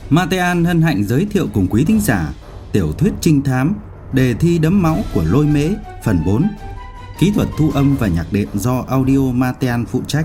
Matean hân hạnh giới thiệu cùng quý thính giả tiểu thuyết trinh thám Đề thi đẫm máu của Lôi Mễ phần 4. Kỹ thuật thu âm và nhạc đệm do Audio Matean phụ trách.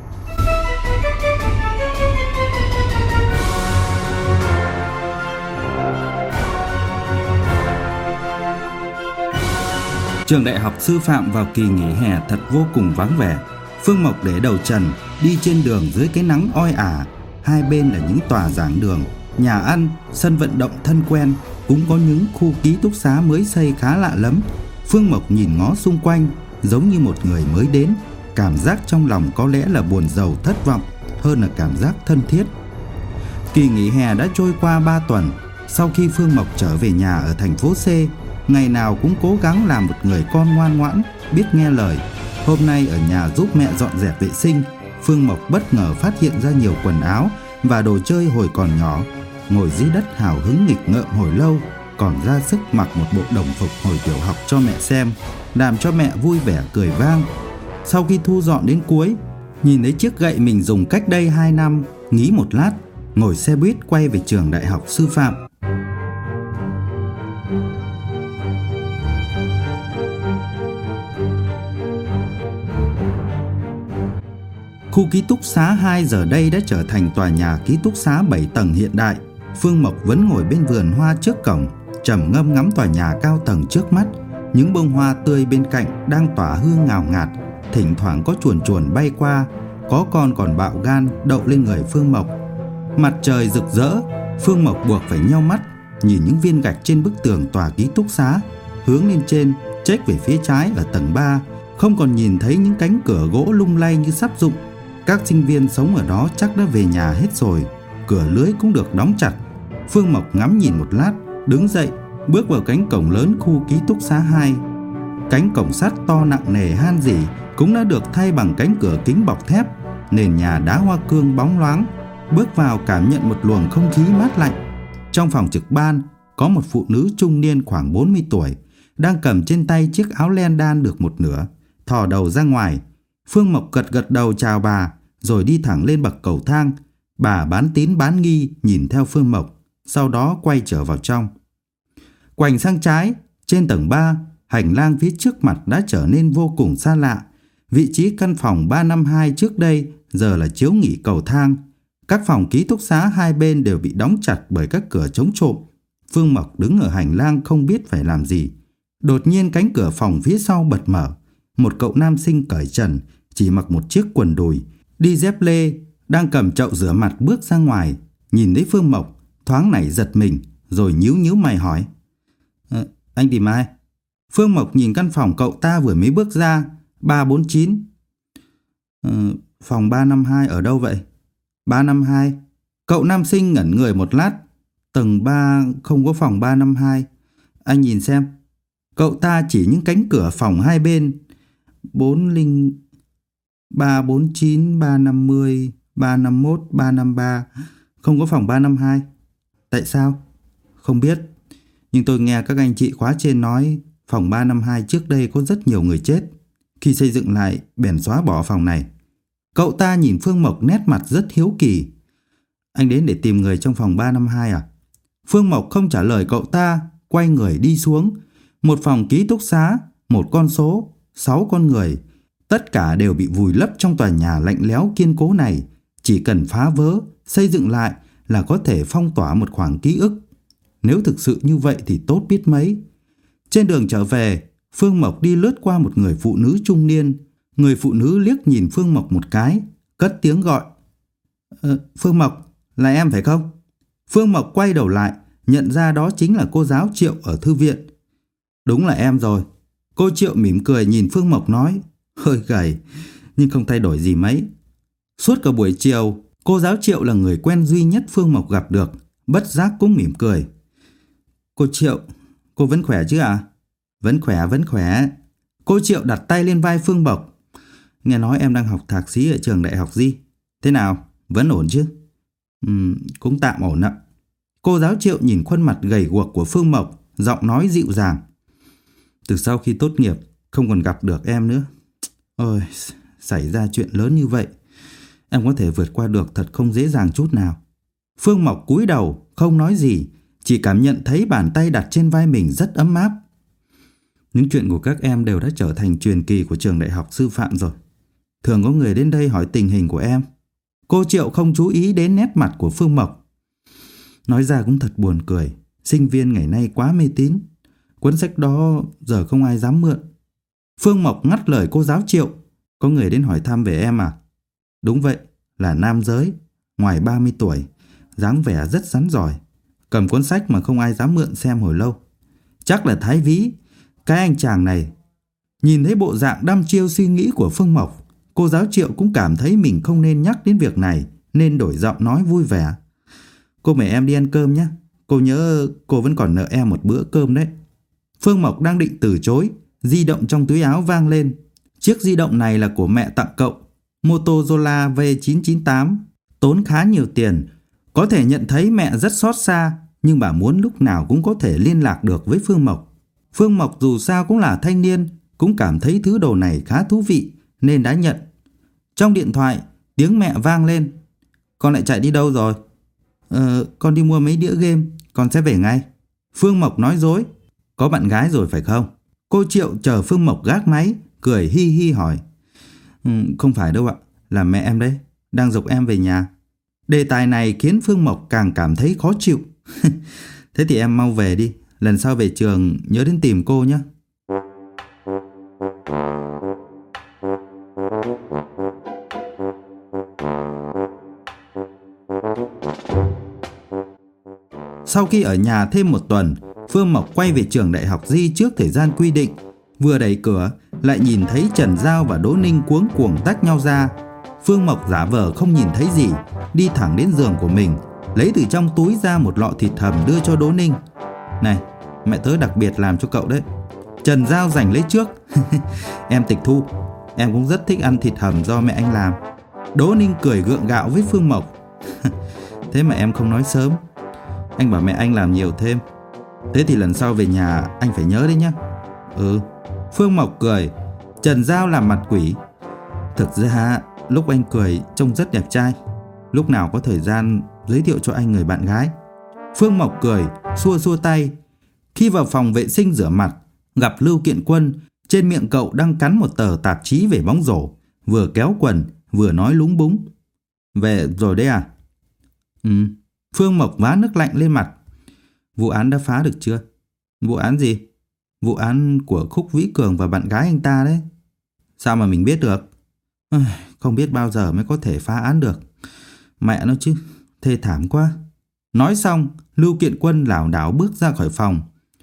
Trường đại học sư phạm vào kỳ nghỉ hè thật vô cùng vắng vẻ. Phương Mộc để đầu trần đi trên đường dưới cái nắng oi ả. Hai bên là những tòa giảng đường, nhà ăn, sân vận động thân quen, cũng có những khu ký túc xá mới xây khá lạ lắm. Phương Mộc nhìn ngó xung quanh giống như một người mới đến, cảm giác trong lòng có lẽ là buồn rầu thất vọng hơn là cảm giác thân thiết. Kỳ nghỉ hè đã trôi qua 3 tuần. Sau khi Phương Mộc trở về nhà ở thành phố C, ngày nào cũng cố gắng làm một người con ngoan ngoãn, biết nghe lời. Hôm nay ở nhà giúp mẹ dọn dẹp vệ sinh, Phương Mộc bất ngờ phát hiện ra nhiều quần áo và đồ chơi hồi còn nhỏ. Ngồi dưới đất hào hứng nghịch ngợm hồi lâu, còn ra sức mặc một bộ đồng phục hồi tiểu học cho mẹ xem, làm cho mẹ vui vẻ cười vang. Sau khi thu dọn đến cuối, nhìn thấy chiếc gậy mình dùng cách đây 2 năm, nghĩ một lát, ngồi xe buýt quay về trường đại học sư phạm. Khu ký túc xá 2 giờ đây đã trở thành tòa nhà ký túc xá 7 tầng hiện đại. Phương Mộc vẫn ngồi bên vườn hoa trước cổng, trầm ngâm ngắm tòa nhà cao tầng trước mắt. Những bông hoa tươi bên cạnh đang tỏa hương ngào ngạt, thỉnh thoảng có chuồn chuồn bay qua, có con còn bạo gan đậu lên người Phương Mộc. Mặt trời rực rỡ, Phương Mộc buộc phải nheo mắt, nhìn những viên gạch trên bức tường tòa ký túc xá, hướng lên trên, chếch về phía trái ở tầng 3, không còn nhìn thấy những cánh cửa gỗ lung lay như sắp rụng. Các sinh viên sống ở đó chắc đã về nhà hết rồi, cửa lưới cũng được đóng chặt. Phương Mộc ngắm nhìn một lát, đứng dậy, bước vào cánh cổng lớn khu ký túc xá 2. Cánh cổng sắt to nặng nề han rỉ cũng đã được thay bằng cánh cửa kính bọc thép, nền nhà đá hoa cương bóng loáng. Bước vào cảm nhận một luồng không khí mát lạnh. Trong phòng trực ban có một phụ nữ trung niên khoảng 40 tuổi, đang cầm trên tay chiếc áo len đan được một nửa, thò đầu ra ngoài. Phương Mộc gật đầu chào bà, rồi đi thẳng lên bậc cầu thang. Bà bán tín bán nghi nhìn theo Phương Mộc, sau đó quay trở vào trong. Quành sang trái, trên tầng 3, hành lang phía trước mặt đã trở nên vô cùng xa lạ. Vị trí căn phòng 352 trước đây giờ là chiếu nghỉ cầu thang. Các phòng ký túc xá hai bên đều bị đóng chặt bởi các cửa chống trộm. Phương Mộc đứng ở hành lang không biết phải làm gì. Đột nhiên cánh cửa phòng phía sau bật mở. Một cậu nam sinh cởi trần, chỉ mặc một chiếc quần đùi, đi dép lê, đang cầm chậu rửa mặt bước ra ngoài. Nhìn thấy Phương Mộc, thoáng nảy giật mình, rồi nhíu mày hỏi: Anh tìm ai? Phương Mộc nhìn căn phòng cậu ta vừa mới bước ra. 349. Phòng 352 ở đâu vậy? 352. Cậu nam sinh ngẩn người một lát. Tầng 3 không có phòng 352. Anh nhìn xem. Cậu ta chỉ những cánh cửa phòng hai bên. 40, 349, 350, 351, 353. Không có phòng 352. Tại sao? Không biết. Nhưng tôi nghe các anh chị khóa trên nói phòng 352 trước đây có rất nhiều người chết. Khi xây dựng lại bèn xóa bỏ phòng này. Cậu ta nhìn Phương Mộc nét mặt rất hiếu kỳ. Anh đến để tìm người trong phòng 352 à? Phương Mộc không trả lời cậu ta, quay người đi xuống. Một phòng ký túc xá, một con số, 6 con người. Tất cả đều bị vùi lấp trong tòa nhà lạnh lẽo kiên cố này. Chỉ cần phá vỡ, xây dựng lại là có thể phong tỏa một khoảng ký ức. Nếu thực sự như vậy thì tốt biết mấy. Trên đường trở về, Phương Mộc đi lướt qua một người phụ nữ trung niên. Người phụ nữ liếc nhìn Phương Mộc một cái, cất tiếng gọi: Phương Mộc, là em phải không? Phương Mộc quay đầu lại, nhận ra đó chính là cô giáo Triệu ở thư viện. Đúng là em rồi. Cô Triệu mỉm cười nhìn Phương Mộc nói, hơi gầy nhưng không thay đổi gì mấy. Suốt cả buổi chiều, cô giáo Triệu là người quen duy nhất Phương Mộc gặp được, bất giác cũng mỉm cười. Cô Triệu, cô vẫn khỏe chứ ạ? Vẫn khỏe. Cô Triệu đặt tay lên vai Phương Mộc. Nghe nói em đang học thạc sĩ ở trường đại học gì? Thế nào, vẫn ổn chứ? Cũng tạm ổn ạ. Cô giáo Triệu nhìn khuôn mặt gầy guộc của Phương Mộc, giọng nói dịu dàng. Từ sau khi tốt nghiệp, không còn gặp được em nữa. Ôi, xảy ra chuyện lớn như vậy, em có thể vượt qua được thật không dễ dàng chút nào. Phương Mộc cúi đầu, không nói gì, chỉ cảm nhận thấy bàn tay đặt trên vai mình rất ấm áp. Những chuyện của các em đều đã trở thành truyền kỳ của trường đại học sư phạm rồi. Thường có người đến đây hỏi tình hình của em. Cô Triệu không chú ý đến nét mặt của Phương Mộc. Nói ra cũng thật buồn cười. Sinh viên ngày nay quá mê tín. Cuốn sách đó giờ không ai dám mượn. Phương Mộc ngắt lời cô giáo Triệu. Có người đến hỏi thăm về em à? Đúng vậy, là nam giới, ngoài 30 tuổi, dáng vẻ rất rắn giỏi. Cầm cuốn sách mà không ai dám mượn xem hồi lâu. Chắc là Thái Vĩ, cái anh chàng này. Nhìn thấy bộ dạng đăm chiêu suy nghĩ của Phương Mộc, cô giáo Triệu cũng cảm thấy mình không nên nhắc đến việc này, nên đổi giọng nói vui vẻ. Cô mời em đi ăn cơm nhé. Cô nhớ cô vẫn còn nợ em một bữa cơm đấy. Phương Mộc đang định từ chối, di động trong túi áo vang lên. Chiếc di động này là của mẹ tặng cậu, Motorola V998, tốn khá nhiều tiền. Có thể nhận thấy mẹ rất xót xa, nhưng bà muốn lúc nào cũng có thể liên lạc được với Phương Mộc. Phương Mộc dù sao cũng là thanh niên, cũng cảm thấy thứ đồ này khá thú vị nên đã nhận. Trong điện thoại, tiếng mẹ vang lên. Con lại chạy đi đâu rồi? Con đi mua mấy đĩa game, con sẽ về ngay. Phương Mộc nói dối. Có bạn gái rồi phải không? Cô Triệu chờ Phương Mộc gác máy, cười hi hi hỏi. Không phải đâu ạ, là mẹ em đấy, đang giục em về nhà. Đề tài này khiến Phương Mộc càng cảm thấy khó chịu. Thế thì em mau về đi, lần sau về trường nhớ đến tìm cô nhé. Sau khi ở nhà thêm một tuần, Phương Mộc quay về trường đại học Di trước thời gian quy định. Vừa đẩy cửa, lại nhìn thấy Trần Giao và Đỗ Ninh cuống cuồng tách nhau ra. Phương Mộc giả vờ không nhìn thấy gì, đi thẳng đến giường của mình, lấy từ trong túi ra một lọ thịt hầm đưa cho Đỗ Ninh. Này, mẹ tớ đặc biệt làm cho cậu đấy. Trần Giao giành lấy trước. Em tịch thu, em cũng rất thích ăn thịt hầm do mẹ anh làm. Đỗ Ninh cười gượng gạo với Phương Mộc. Thế mà em không nói sớm. Anh bảo mẹ anh làm nhiều thêm. Thế thì lần sau về nhà anh phải nhớ đấy nhé. Ừ. Phương Mộc cười. Trần Giao làm mặt quỷ. Thực ra lúc anh cười trông rất đẹp trai. Lúc nào có thời gian giới thiệu cho anh người bạn gái. Phương Mộc cười, xua xua tay. Khi vào phòng vệ sinh rửa mặt, gặp Lưu Kiện Quân. Trên miệng cậu đang cắn một tờ tạp chí về bóng rổ, vừa kéo quần vừa nói lúng búng. Về rồi đấy à? Phương Mộc vá nước lạnh lên mặt. Vụ án đã phá được chưa? Vụ án gì? Vụ án của Khúc Vĩ Cường và bạn gái anh ta đấy. Sao mà mình biết được? Không biết bao giờ mới có thể phá án được. Mẹ nó chứ, thê thảm quá. Nói xong, Lưu Kiện Quân lảo đảo bước ra khỏi phòng.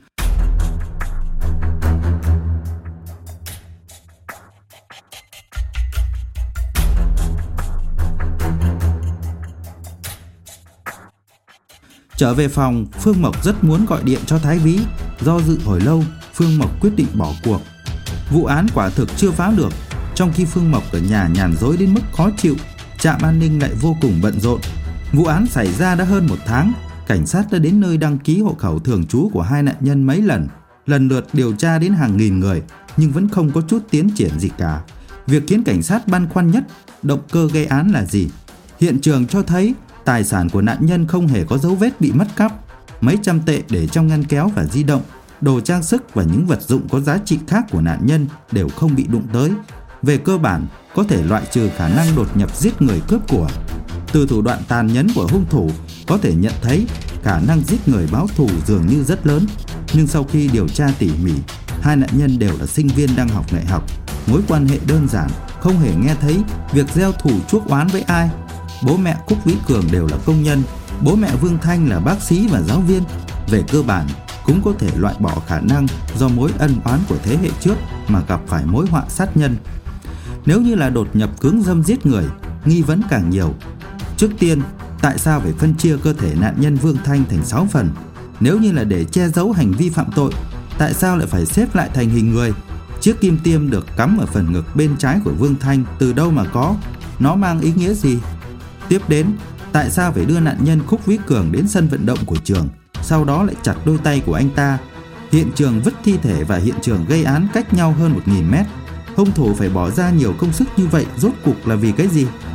Trở về phòng, Phương Mộc rất muốn gọi điện cho Thái Vĩ. Do dự hồi lâu, Phương Mộc quyết định bỏ cuộc. Vụ án quả thực chưa phá được. Trong khi Phương Mộc ở nhà nhàn rỗi đến mức khó chịu, trạm an ninh lại vô cùng bận rộn. Vụ án xảy ra đã hơn 1 tháng. Cảnh sát đã đến nơi đăng ký hộ khẩu thường trú của 2 nạn nhân mấy lần, lần lượt điều tra đến hàng nghìn người, nhưng vẫn không có chút tiến triển gì cả. Việc khiến cảnh sát băn khoăn nhất, động cơ gây án là gì? Hiện trường cho thấy tài sản của nạn nhân không hề có dấu vết bị mất cắp. Mấy trăm tệ để trong ngăn kéo và di động, đồ trang sức và những vật dụng có giá trị khác của nạn nhân đều không bị đụng tới. Về cơ bản, có thể loại trừ khả năng đột nhập giết người cướp của. Từ thủ đoạn tàn nhẫn của hung thủ, có thể nhận thấy khả năng giết người báo thù dường như rất lớn. Nhưng sau khi điều tra tỉ mỉ, 2 nạn nhân đều là sinh viên đang học đại học. Mối quan hệ đơn giản, không hề nghe thấy việc gieo thù chuốc oán với ai. Bố mẹ Khúc Vĩ Cường đều là công nhân, bố mẹ Vương Thanh là bác sĩ và giáo viên. Về cơ bản, cũng có thể loại bỏ khả năng do mối ân oán của thế hệ trước mà gặp phải mối họa sát nhân. Nếu như là đột nhập cưỡng dâm giết người, nghi vấn càng nhiều. Trước tiên, tại sao phải phân chia cơ thể nạn nhân Vương Thanh thành 6 phần? Nếu như là để che giấu hành vi phạm tội, tại sao lại phải xếp lại thành hình người? Chiếc kim tiêm được cắm ở phần ngực bên trái của Vương Thanh từ đâu mà có? Nó mang ý nghĩa gì? Tiếp đến, tại sao phải đưa nạn nhân Khúc Vĩ Cường đến sân vận động của trường, sau đó lại chặt đôi tay của anh ta? Hiện trường vứt thi thể và hiện trường gây án cách nhau hơn 1000 mét. Hung thủ phải bỏ ra nhiều công sức như vậy rốt cuộc là vì cái gì?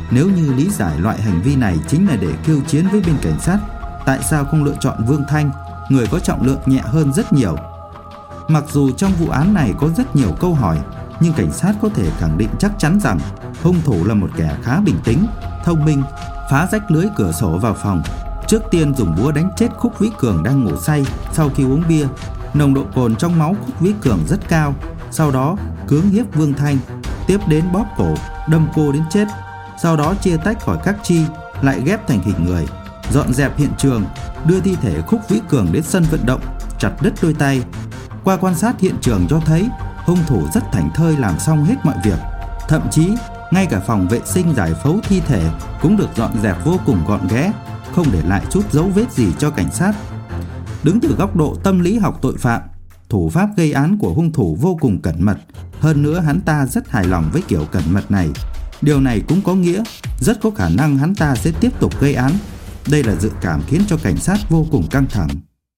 Nếu như lý giải loại hành vi này chính là để kêu chiến với bên cảnh sát, tại sao không lựa chọn Vương Thanh, người có trọng lượng nhẹ hơn rất nhiều? Mặc dù trong vụ án này có rất nhiều câu hỏi, nhưng cảnh sát có thể khẳng định chắc chắn rằng hung thủ là một kẻ khá bình tĩnh, thông minh, phá rách lưới cửa sổ vào phòng. Trước tiên dùng búa đánh chết Khúc Vĩ Cường đang ngủ say sau khi uống bia. Nồng độ cồn trong máu Khúc Vĩ Cường rất cao. Sau đó cưỡng hiếp Vương Thanh, tiếp đến bóp cổ, đâm cô đến chết. Sau đó chia tách khỏi các chi, lại ghép thành hình người, dọn dẹp hiện trường, đưa thi thể Khúc Vĩ Cường đến sân vận động, chặt đứt đôi tay. Qua quan sát hiện trường cho thấy hung thủ rất thảnh thơi làm xong hết mọi việc. Thậm chí ngay cả phòng vệ sinh giải phẫu thi thể cũng được dọn dẹp vô cùng gọn ghẽ, không để lại chút dấu vết gì cho cảnh sát. Đứng từ góc độ tâm lý học tội phạm, thủ pháp gây án của hung thủ vô cùng cẩn mật. Hơn nữa hắn ta rất hài lòng với kiểu cẩn mật này. Điều này cũng có nghĩa rất có khả năng hắn ta sẽ tiếp tục gây án. Đây là dự cảm khiến cho cảnh sát vô cùng căng thẳng.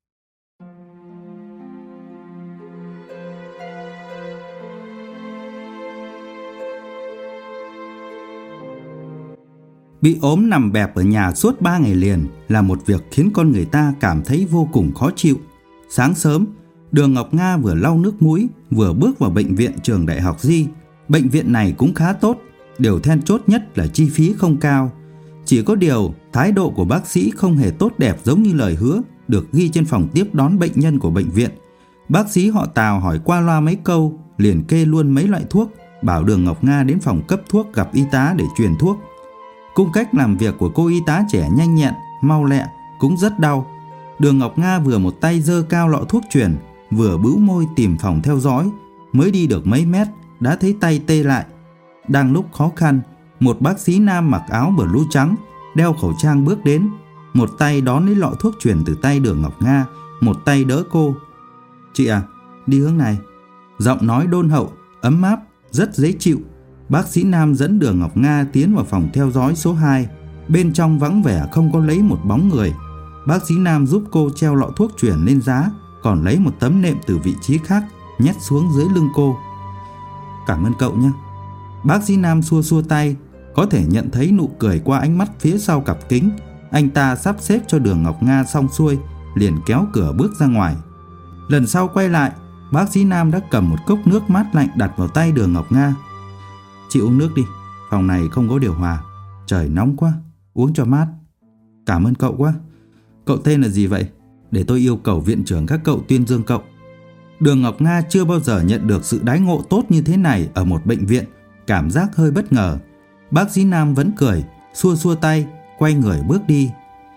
Bị ốm nằm bẹp ở nhà suốt 3 ngày liền là một việc khiến con người ta cảm thấy vô cùng khó chịu. Sáng sớm, Đường Ngọc Nga vừa lau nước mũi, vừa bước vào bệnh viện Trường Đại học Di. Bệnh viện này cũng khá tốt, điều then chốt nhất là chi phí không cao. Chỉ có điều, thái độ của bác sĩ không hề tốt đẹp giống như lời hứa được ghi trên phòng tiếp đón bệnh nhân của bệnh viện. Bác sĩ họ Tào hỏi qua loa mấy câu, liền kê luôn mấy loại thuốc, bảo Đường Ngọc Nga đến phòng cấp thuốc gặp y tá để truyền thuốc. Cung cách làm việc của cô y tá trẻ nhanh nhẹn, mau lẹ, cũng rất đau. Đường Ngọc Nga vừa một tay giơ cao lọ thuốc truyền, vừa bĩu môi tìm phòng theo dõi. Mới đi được mấy mét đã thấy tay tê lại. Đang lúc khó khăn, một bác sĩ nam mặc áo blue trắng, đeo khẩu trang bước đến, một tay đón lấy lọ thuốc truyền từ tay Đường Ngọc Nga, một tay đỡ cô. "Chị à, đi hướng này." Giọng nói đôn hậu, ấm áp, rất dễ chịu. Bác sĩ nam dẫn Đường Ngọc Nga tiến vào phòng theo dõi số 2. Bên trong vắng vẻ không có lấy một bóng người. Bác sĩ nam giúp cô treo lọ thuốc truyền lên giá, còn lấy một tấm nệm từ vị trí khác nhét xuống dưới lưng cô. "Cảm ơn cậu nhé." Bác sĩ nam xua xua tay, có thể nhận thấy nụ cười qua ánh mắt phía sau cặp kính. Anh ta sắp xếp cho Đường Ngọc Nga xong xuôi, liền kéo cửa bước ra ngoài. Lần sau quay lại, bác sĩ nam đã cầm một cốc nước mát lạnh đặt vào tay Đường Ngọc Nga. "Chị uống nước đi, phòng này không có điều hòa, trời nóng quá, uống cho mát." "Cảm ơn cậu quá. Cậu tên là gì vậy? Để tôi yêu cầu viện trưởng các cậu tuyên dương cậu." Đường Ngọc Nga chưa bao giờ nhận được sự đãi ngộ tốt như thế này ở một bệnh viện, cảm giác hơi bất ngờ. Bác sĩ nam vẫn cười, xua xua tay, quay người bước đi.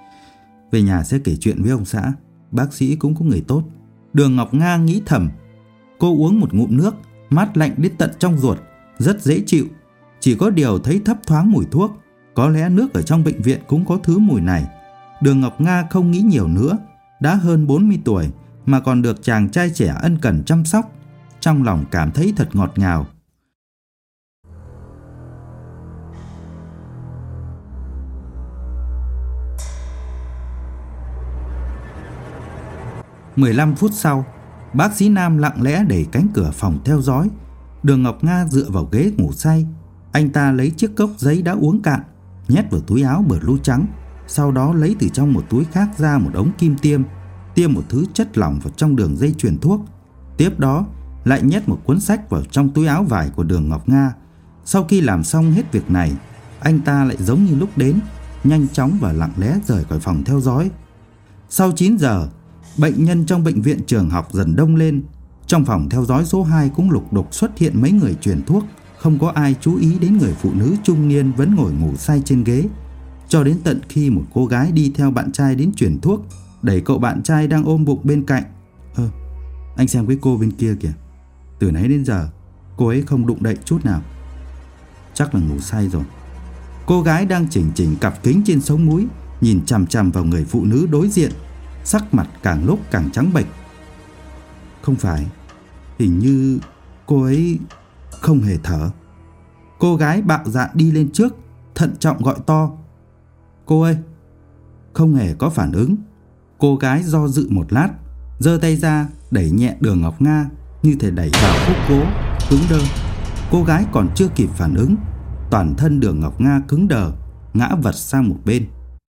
Về nhà sẽ kể chuyện với ông xã, bác sĩ cũng có người tốt. Đường Ngọc Nga nghĩ thầm. Cô uống một ngụm nước, mát lạnh đến tận trong ruột, rất dễ chịu. Chỉ có điều thấy thấp thoáng mùi thuốc, có lẽ nước ở trong bệnh viện cũng có thứ mùi này. Đường Ngọc Nga không nghĩ nhiều nữa, đã hơn 40 tuổi mà còn được chàng trai trẻ ân cần chăm sóc, trong lòng cảm thấy thật ngọt ngào. "15 phút sau, bác sĩ nam lặng lẽ đẩy cánh cửa phòng theo dõi. Đường Ngọc Nga dựa vào ghế ngủ say. Anh ta lấy chiếc cốc giấy đã uống cạn, nhét vào túi áo blue trắng. Sau đó lấy từ trong một túi khác ra một ống kim tiêm, tiêm một thứ chất lỏng vào trong đường dây truyền thuốc. Tiếp đó lại nhét một cuốn sách vào trong túi áo vải của Đường Ngọc Nga. Sau khi làm xong hết việc này, anh ta lại giống như lúc đến, nhanh chóng và lặng lẽ rời khỏi phòng theo dõi. Sau 9 giờ, bệnh nhân trong bệnh viện Trường học dần đông lên. Trong phòng theo dõi số 2 cũng lục đục xuất hiện mấy người truyền thuốc. Không có ai chú ý đến người phụ nữ trung niên vẫn ngồi ngủ say trên ghế. Cho đến tận khi một cô gái đi theo bạn trai đến truyền thuốc, đẩy cậu bạn trai đang ôm bụng bên cạnh. Anh xem cái cô bên kia kìa, từ nãy đến giờ cô ấy không đụng đậy chút nào, chắc là ngủ say rồi." Cô gái đang chỉnh cặp kính trên sống mũi, nhìn chằm chằm vào người phụ nữ đối diện, sắc mặt càng lúc càng trắng bệch. "Không phải, hình như cô ấy không hề thở." Cô gái bạo dạn đi lên trước, thận trọng gọi to. "Cô ơi!" Không hề có phản ứng. Cô gái do dự một lát, giơ tay ra đẩy nhẹ Đường Ngọc Nga như thể đẩy vào khúc gỗ cứng đơ. Cô gái còn chưa kịp phản ứng, toàn thân Đường Ngọc Nga cứng đờ, ngã vật sang một bên.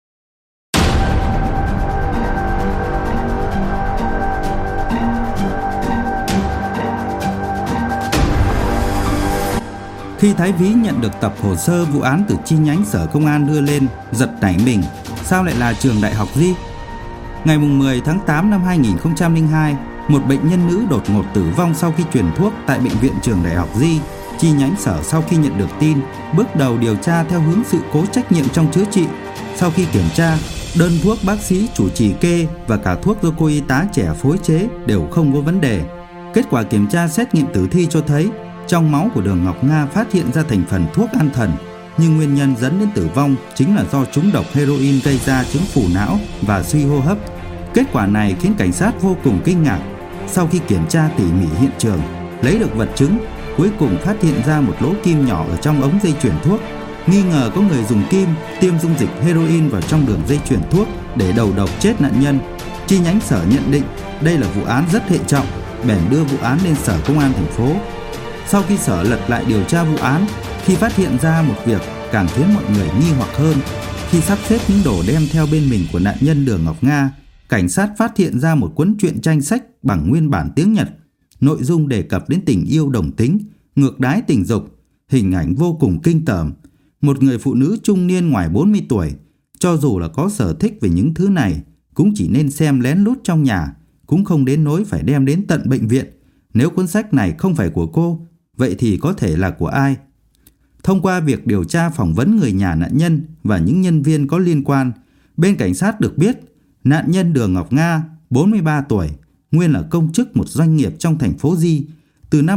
Khi Thái Vĩ nhận được tập hồ sơ vụ án từ chi nhánh Sở Công an đưa lên, giật nảy mình, sao lại là trường Đại học Di? Ngày 10 tháng 8 năm 2002, một bệnh nhân nữ đột ngột tử vong sau khi truyền thuốc tại bệnh viện Trường Đại học Di. Chi nhánh Sở sau khi nhận được tin, bước đầu điều tra theo hướng sự cố trách nhiệm trong chữa trị. Sau khi kiểm tra, đơn thuốc bác sĩ chủ trì kê và cả thuốc do cô y tá trẻ phối chế đều không có vấn đề. Kết quả kiểm tra xét nghiệm tử thi cho thấy trong máu của Đường Ngọc Nga phát hiện ra thành phần thuốc an thần, nhưng nguyên nhân dẫn đến tử vong chính là do trúng độc heroin gây ra chứng phù não và suy hô hấp. Kết quả này khiến cảnh sát vô cùng kinh ngạc. Sau khi kiểm tra tỉ mỉ hiện trường, lấy được vật chứng, cuối cùng phát hiện ra một lỗ kim nhỏ ở trong ống dây chuyền thuốc. Nghi ngờ có người dùng kim tiêm dung dịch heroin vào trong đường dây chuyền thuốc để đầu độc chết nạn nhân. Chi nhánh Sở nhận định đây là vụ án rất hệ trọng, bèn đưa vụ án lên Sở Công an thành phố. Sau khi Sở lật lại điều tra vụ án, khi phát hiện ra một việc càng khiến mọi người nghi hoặc hơn. Khi sắp xếp những đồ đem theo bên mình của nạn nhân Đường Ngọc Nga, cảnh sát phát hiện ra một cuốn truyện tranh sách bằng nguyên bản tiếng Nhật. Nội dung đề cập đến tình yêu đồng tính, ngược đãi tình dục, hình ảnh vô cùng kinh tởm. Một người phụ nữ trung niên ngoài 40 tuổi, cho dù là có sở thích về những thứ này, cũng chỉ nên xem lén lút trong nhà, cũng không đến nỗi phải đem đến tận bệnh viện. Nếu cuốn sách này không phải của cô, vậy thì có thể là của ai? Thông qua việc điều tra phỏng vấn người nhà nạn nhân và những nhân viên có liên quan, bên cảnh sát được biết nạn nhân Đường Ngọc Nga, 43 tuổi, nguyên là công chức một doanh nghiệp trong thành phố Di. Từ năm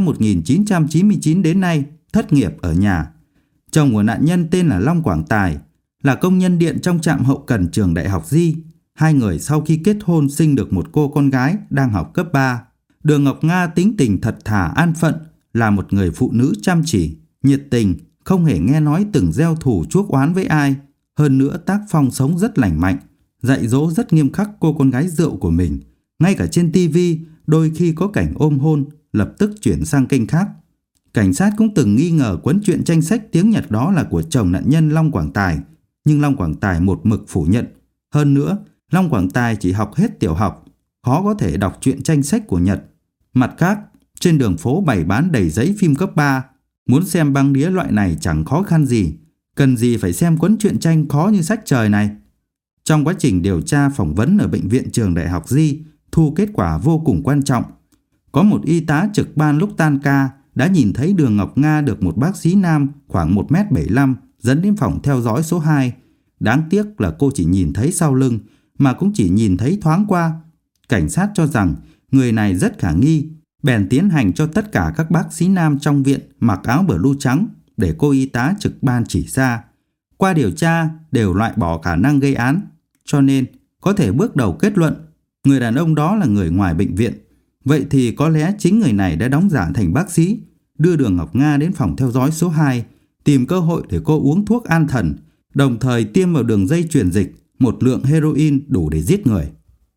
1999 đến nay thất nghiệp ở nhà. Chồng của nạn nhân tên là Long Quảng Tài, là công nhân điện trong trạm hậu cần Trường Đại học Di. Hai người sau khi kết hôn sinh được một cô con gái đang học cấp 3. Đường Ngọc Nga tính tình thật thà an phận, là một người phụ nữ chăm chỉ, nhiệt tình, không hề nghe nói từng gieo thù chuốc oán với ai. Hơn nữa tác phong sống rất lành mạnh, dạy dỗ rất nghiêm khắc cô con gái rượu của mình. Ngay cả trên tivi, đôi khi có cảnh ôm hôn, lập tức chuyển sang kênh khác. Cảnh sát cũng từng nghi ngờ cuốn truyện tranh sách tiếng Nhật đó là của chồng nạn nhân Long Quảng Tài, nhưng Long Quảng Tài một mực phủ nhận. Hơn nữa, Long Quảng Tài chỉ học hết tiểu học, khó có thể đọc truyện tranh sách của Nhật. Mặt khác, trên đường phố bày bán đầy giấy phim cấp 3, muốn xem băng đĩa loại này chẳng khó khăn gì, cần gì phải xem cuốn truyện tranh khó như sách trời này. Trong quá trình điều tra phỏng vấn ở bệnh viện Trường Đại học Di, thu kết quả vô cùng quan trọng. Có một y tá trực ban lúc tan ca đã nhìn thấy Đường Ngọc Nga được một bác sĩ nam khoảng 1m75 dẫn đến phòng theo dõi số 2. Đáng tiếc là cô chỉ nhìn thấy sau lưng, mà cũng chỉ nhìn thấy thoáng qua. Cảnh sát cho rằng người này rất khả nghi, bèn tiến hành cho tất cả các bác sĩ nam trong viện mặc áo blue trắng để cô y tá trực ban chỉ ra. Qua điều tra đều loại bỏ khả năng gây án, cho nên có thể bước đầu kết luận người đàn ông đó là người ngoài bệnh viện. Vậy thì có lẽ chính người này đã đóng giả thành bác sĩ, đưa Đường Ngọc Nga đến phòng theo dõi số 2, tìm cơ hội để cô uống thuốc an thần, đồng thời tiêm vào đường dây truyền dịch một lượng heroin đủ để giết người.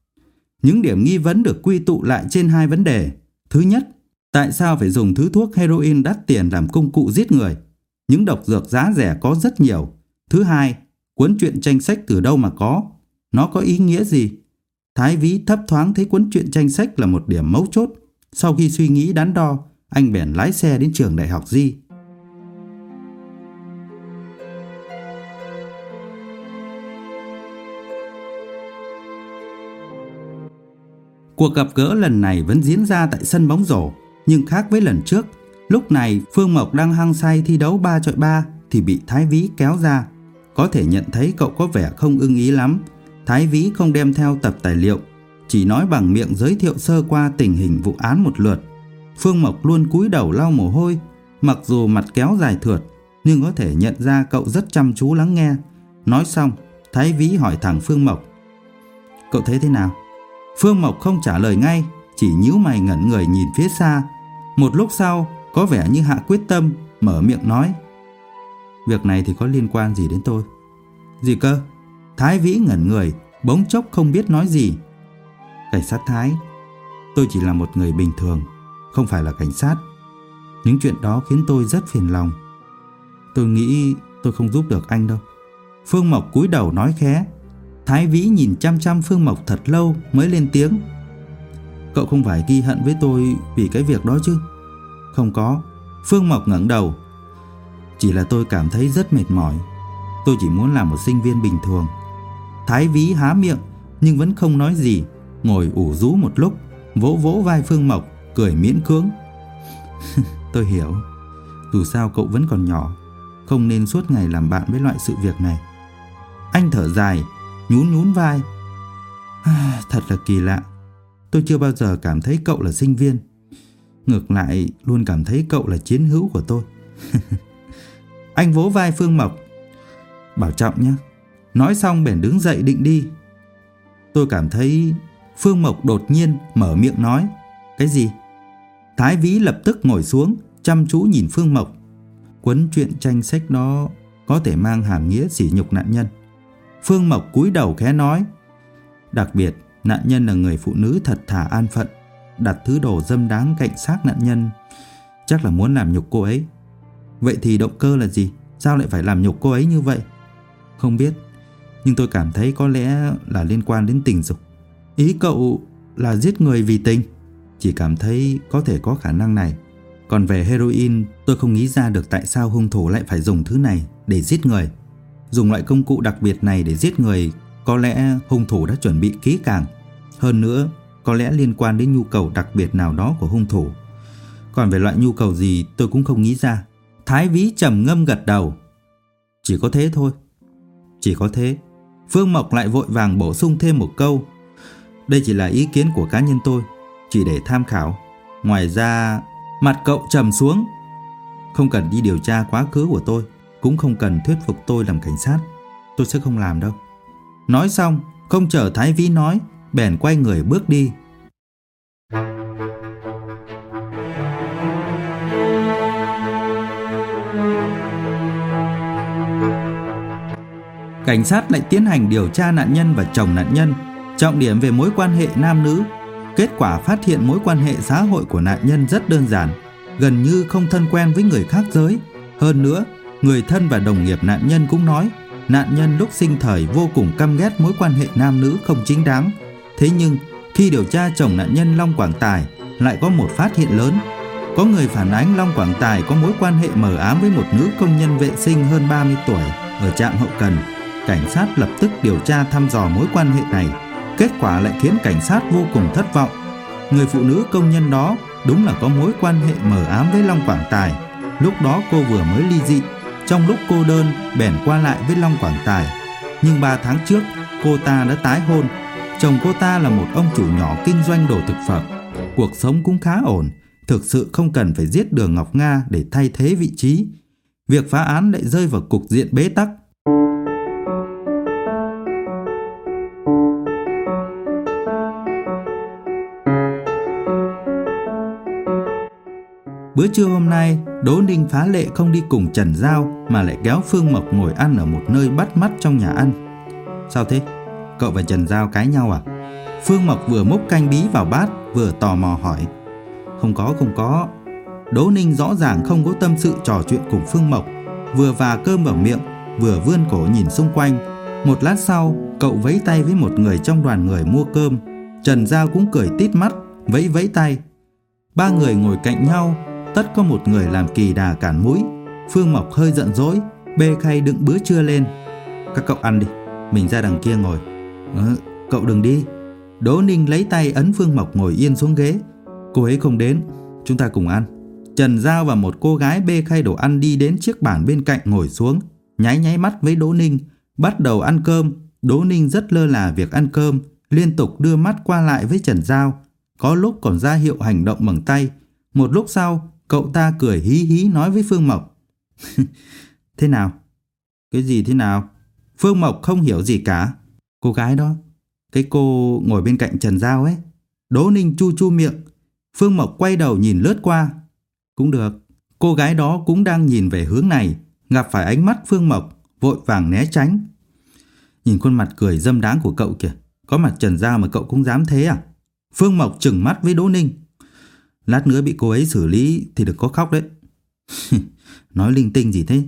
Những điểm nghi vấn được quy tụ lại trên hai vấn đề. Thứ nhất, tại sao phải dùng thứ thuốc heroin đắt tiền làm công cụ giết người? Những độc dược giá rẻ có rất nhiều. Thứ hai, cuốn truyện tranh sách từ đâu mà có? Nó có ý nghĩa gì? Thái Vĩ thấp thoáng thấy cuốn truyện tranh sách là một điểm mấu chốt. Sau khi suy nghĩ đắn đo, anh bèn lái xe đến Trường Đại học Di. Cuộc gặp gỡ lần này vẫn diễn ra tại sân bóng rổ, nhưng khác với lần trước, lúc này Phương Mộc đang hăng say thi đấu 3x3 thì bị Thái Vĩ kéo ra. Có thể nhận thấy cậu có vẻ không ưng ý lắm. Thái Vĩ không đem theo tập tài liệu, chỉ nói bằng miệng giới thiệu sơ qua tình hình vụ án một lượt. Phương Mộc luôn cúi đầu lau mồ hôi, mặc dù mặt kéo dài thượt, nhưng có thể nhận ra cậu rất chăm chú lắng nghe. Nói xong, Thái Vĩ hỏi thẳng Phương Mộc: "Cậu thấy thế nào?" Phương Mộc không trả lời ngay, chỉ nhíu mày ngẩn người nhìn phía xa. Một lúc sau, có vẻ như hạ quyết tâm, mở miệng nói: "Việc này thì có liên quan gì đến tôi?" "Gì cơ?" Thái Vĩ ngẩn người, bỗng chốc không biết nói gì. "Cảnh sát Thái, tôi chỉ là một người bình thường, không phải là cảnh sát. Những chuyện đó khiến tôi rất phiền lòng. Tôi nghĩ tôi không giúp được anh đâu. Phương Mộc cúi đầu nói khẽ. Thái Vĩ nhìn chăm chăm Phương Mộc thật lâu mới lên tiếng. Cậu không phải ghi hận với tôi vì cái việc đó chứ? Không có. Phương Mộc ngẩng đầu. Chỉ là tôi cảm thấy rất mệt mỏi. Tôi chỉ muốn làm một sinh viên bình thường. Thái Vĩ há miệng nhưng vẫn không nói gì, ngồi ủ rũ một lúc, vỗ vỗ vai Phương Mộc, cười miễn cưỡng. Tôi hiểu. Dù sao cậu vẫn còn nhỏ, không nên suốt ngày làm bạn với loại sự việc này. Anh thở dài, nhún nhún vai. Thật là kỳ lạ. Tôi chưa bao giờ cảm thấy cậu là sinh viên. Ngược lại, luôn cảm thấy cậu là chiến hữu của tôi. Anh vỗ vai Phương Mộc. Bảo trọng nhé. Nói xong bèn đứng dậy định đi. Tôi cảm thấy... Phương Mộc đột nhiên mở miệng nói. Cái gì? Thái Vĩ lập tức ngồi xuống, chăm chú nhìn Phương Mộc. Cuốn truyện tranh sách đó có thể mang hàm nghĩa sỉ nhục nạn nhân. Phương Mộc cúi đầu khẽ nói. Đặc biệt, nạn nhân là người phụ nữ thật thà an phận, đặt thứ đồ dâm đáng cạnh xác nạn nhân, chắc là muốn làm nhục cô ấy. Vậy thì động cơ là gì? Sao lại phải làm nhục cô ấy như vậy? Không biết, nhưng tôi cảm thấy có lẽ là liên quan đến tình dục. Ý cậu là giết người vì tình? Chỉ cảm thấy có thể có khả năng này. Còn về heroin, tôi không nghĩ ra được tại sao hung thủ lại phải dùng thứ này để giết người. Dùng loại công cụ đặc biệt này để giết người, có lẽ hung thủ đã chuẩn bị kỹ càng. Hơn nữa, có lẽ liên quan đến nhu cầu đặc biệt nào đó của hung thủ. Còn về loại nhu cầu gì tôi cũng không nghĩ ra. Thái Vĩ trầm ngâm gật đầu. Chỉ có thế thôi. Chỉ có thế. Phương Mộc lại vội vàng bổ sung thêm một câu. Đây chỉ là ý kiến của cá nhân tôi, chỉ để tham khảo. Ngoài ra... Mặt cậu trầm xuống. Không cần đi điều tra quá khứ của tôi, cũng không cần thuyết phục tôi làm cảnh sát. Tôi sẽ không làm đâu. Nói xong, không chờ Thái Vĩ nói, bèn quay người bước đi. Cảnh sát lại tiến hành điều tra nạn nhân và chồng nạn nhân, trọng điểm về mối quan hệ nam nữ. Kết quả phát hiện mối quan hệ xã hội của nạn nhân rất đơn giản, gần như không thân quen với người khác giới. Hơn nữa, người thân và đồng nghiệp nạn nhân cũng nói nạn nhân lúc sinh thời vô cùng căm ghét mối quan hệ nam nữ không chính đáng. Thế nhưng, khi điều tra chồng nạn nhân Long Quảng Tài, lại có một phát hiện lớn. Có người phản ánh Long Quảng Tài có mối quan hệ mờ ám với một nữ công nhân vệ sinh hơn 30 tuổi ở trạm hậu cần. Cảnh sát lập tức điều tra thăm dò mối quan hệ này. Kết quả lại khiến cảnh sát vô cùng thất vọng. Người phụ nữ công nhân đó đúng là có mối quan hệ mờ ám với Long Quảng Tài. Lúc đó cô vừa mới ly dị, trong lúc cô đơn bèn qua lại với Long Quảng Tài. Nhưng 3 tháng trước cô ta đã tái hôn. Chồng cô ta là một ông chủ nhỏ kinh doanh đồ thực phẩm, cuộc sống cũng khá ổn, thực sự không cần phải giết Đường Ngọc Nga để thay thế vị trí. Việc phá án lại rơi vào cục diện bế tắc. Bữa trưa hôm nay, Đỗ Ninh phá lệ không đi cùng Trần Giao mà lại kéo Phương Mộc ngồi ăn ở một nơi bắt mắt trong nhà ăn. Sao thế? Cậu và Trần Giao cãi nhau à? Phương Mộc vừa múc canh bí vào bát vừa tò mò hỏi. Không có. Đỗ Ninh rõ ràng không có tâm sự trò chuyện cùng Phương Mộc, vừa và cơm vào miệng vừa vươn cổ nhìn xung quanh. Một lát sau, cậu vẫy tay với một người trong đoàn người mua cơm. Trần Giao cũng cười tít mắt, vẫy tay. 3 người ngồi cạnh nhau, tất có một người làm kỳ đà cản mũi. Phương Mộc hơi giận dỗi, bê khay đựng bữa trưa lên. Các cậu ăn đi, mình ra đằng kia ngồi. Cậu đừng đi. Đỗ Ninh lấy tay ấn Phương Mộc ngồi yên xuống ghế. Cô ấy không đến, chúng ta cùng ăn. Trần Giao và một cô gái bê khay đồ ăn đi đến chiếc bàn bên cạnh ngồi xuống, nháy mắt với Đỗ Ninh, bắt đầu ăn cơm. Đỗ Ninh rất lơ là việc ăn cơm, liên tục đưa mắt qua lại với Trần Giao, có lúc còn ra hiệu hành động bằng tay. Một lúc sau, cậu ta cười hí hí nói với Phương Mộc. Thế nào? Cái gì thế nào? Phương Mộc không hiểu gì cả. Cô gái đó, cái cô ngồi bên cạnh Trần Giao ấy. Đỗ Ninh chu miệng. Phương Mộc quay đầu nhìn lướt qua. Cũng được. Cô gái đó cũng đang nhìn về hướng này, gặp phải ánh mắt Phương Mộc, vội vàng né tránh. Nhìn khuôn mặt cười dâm đáng của cậu kìa, có mặt Trần Giao mà cậu cũng dám thế à? Phương Mộc trừng mắt với Đỗ Ninh. Lát nữa bị cô ấy xử lý thì đừng có khóc đấy. Nói linh tinh gì thế?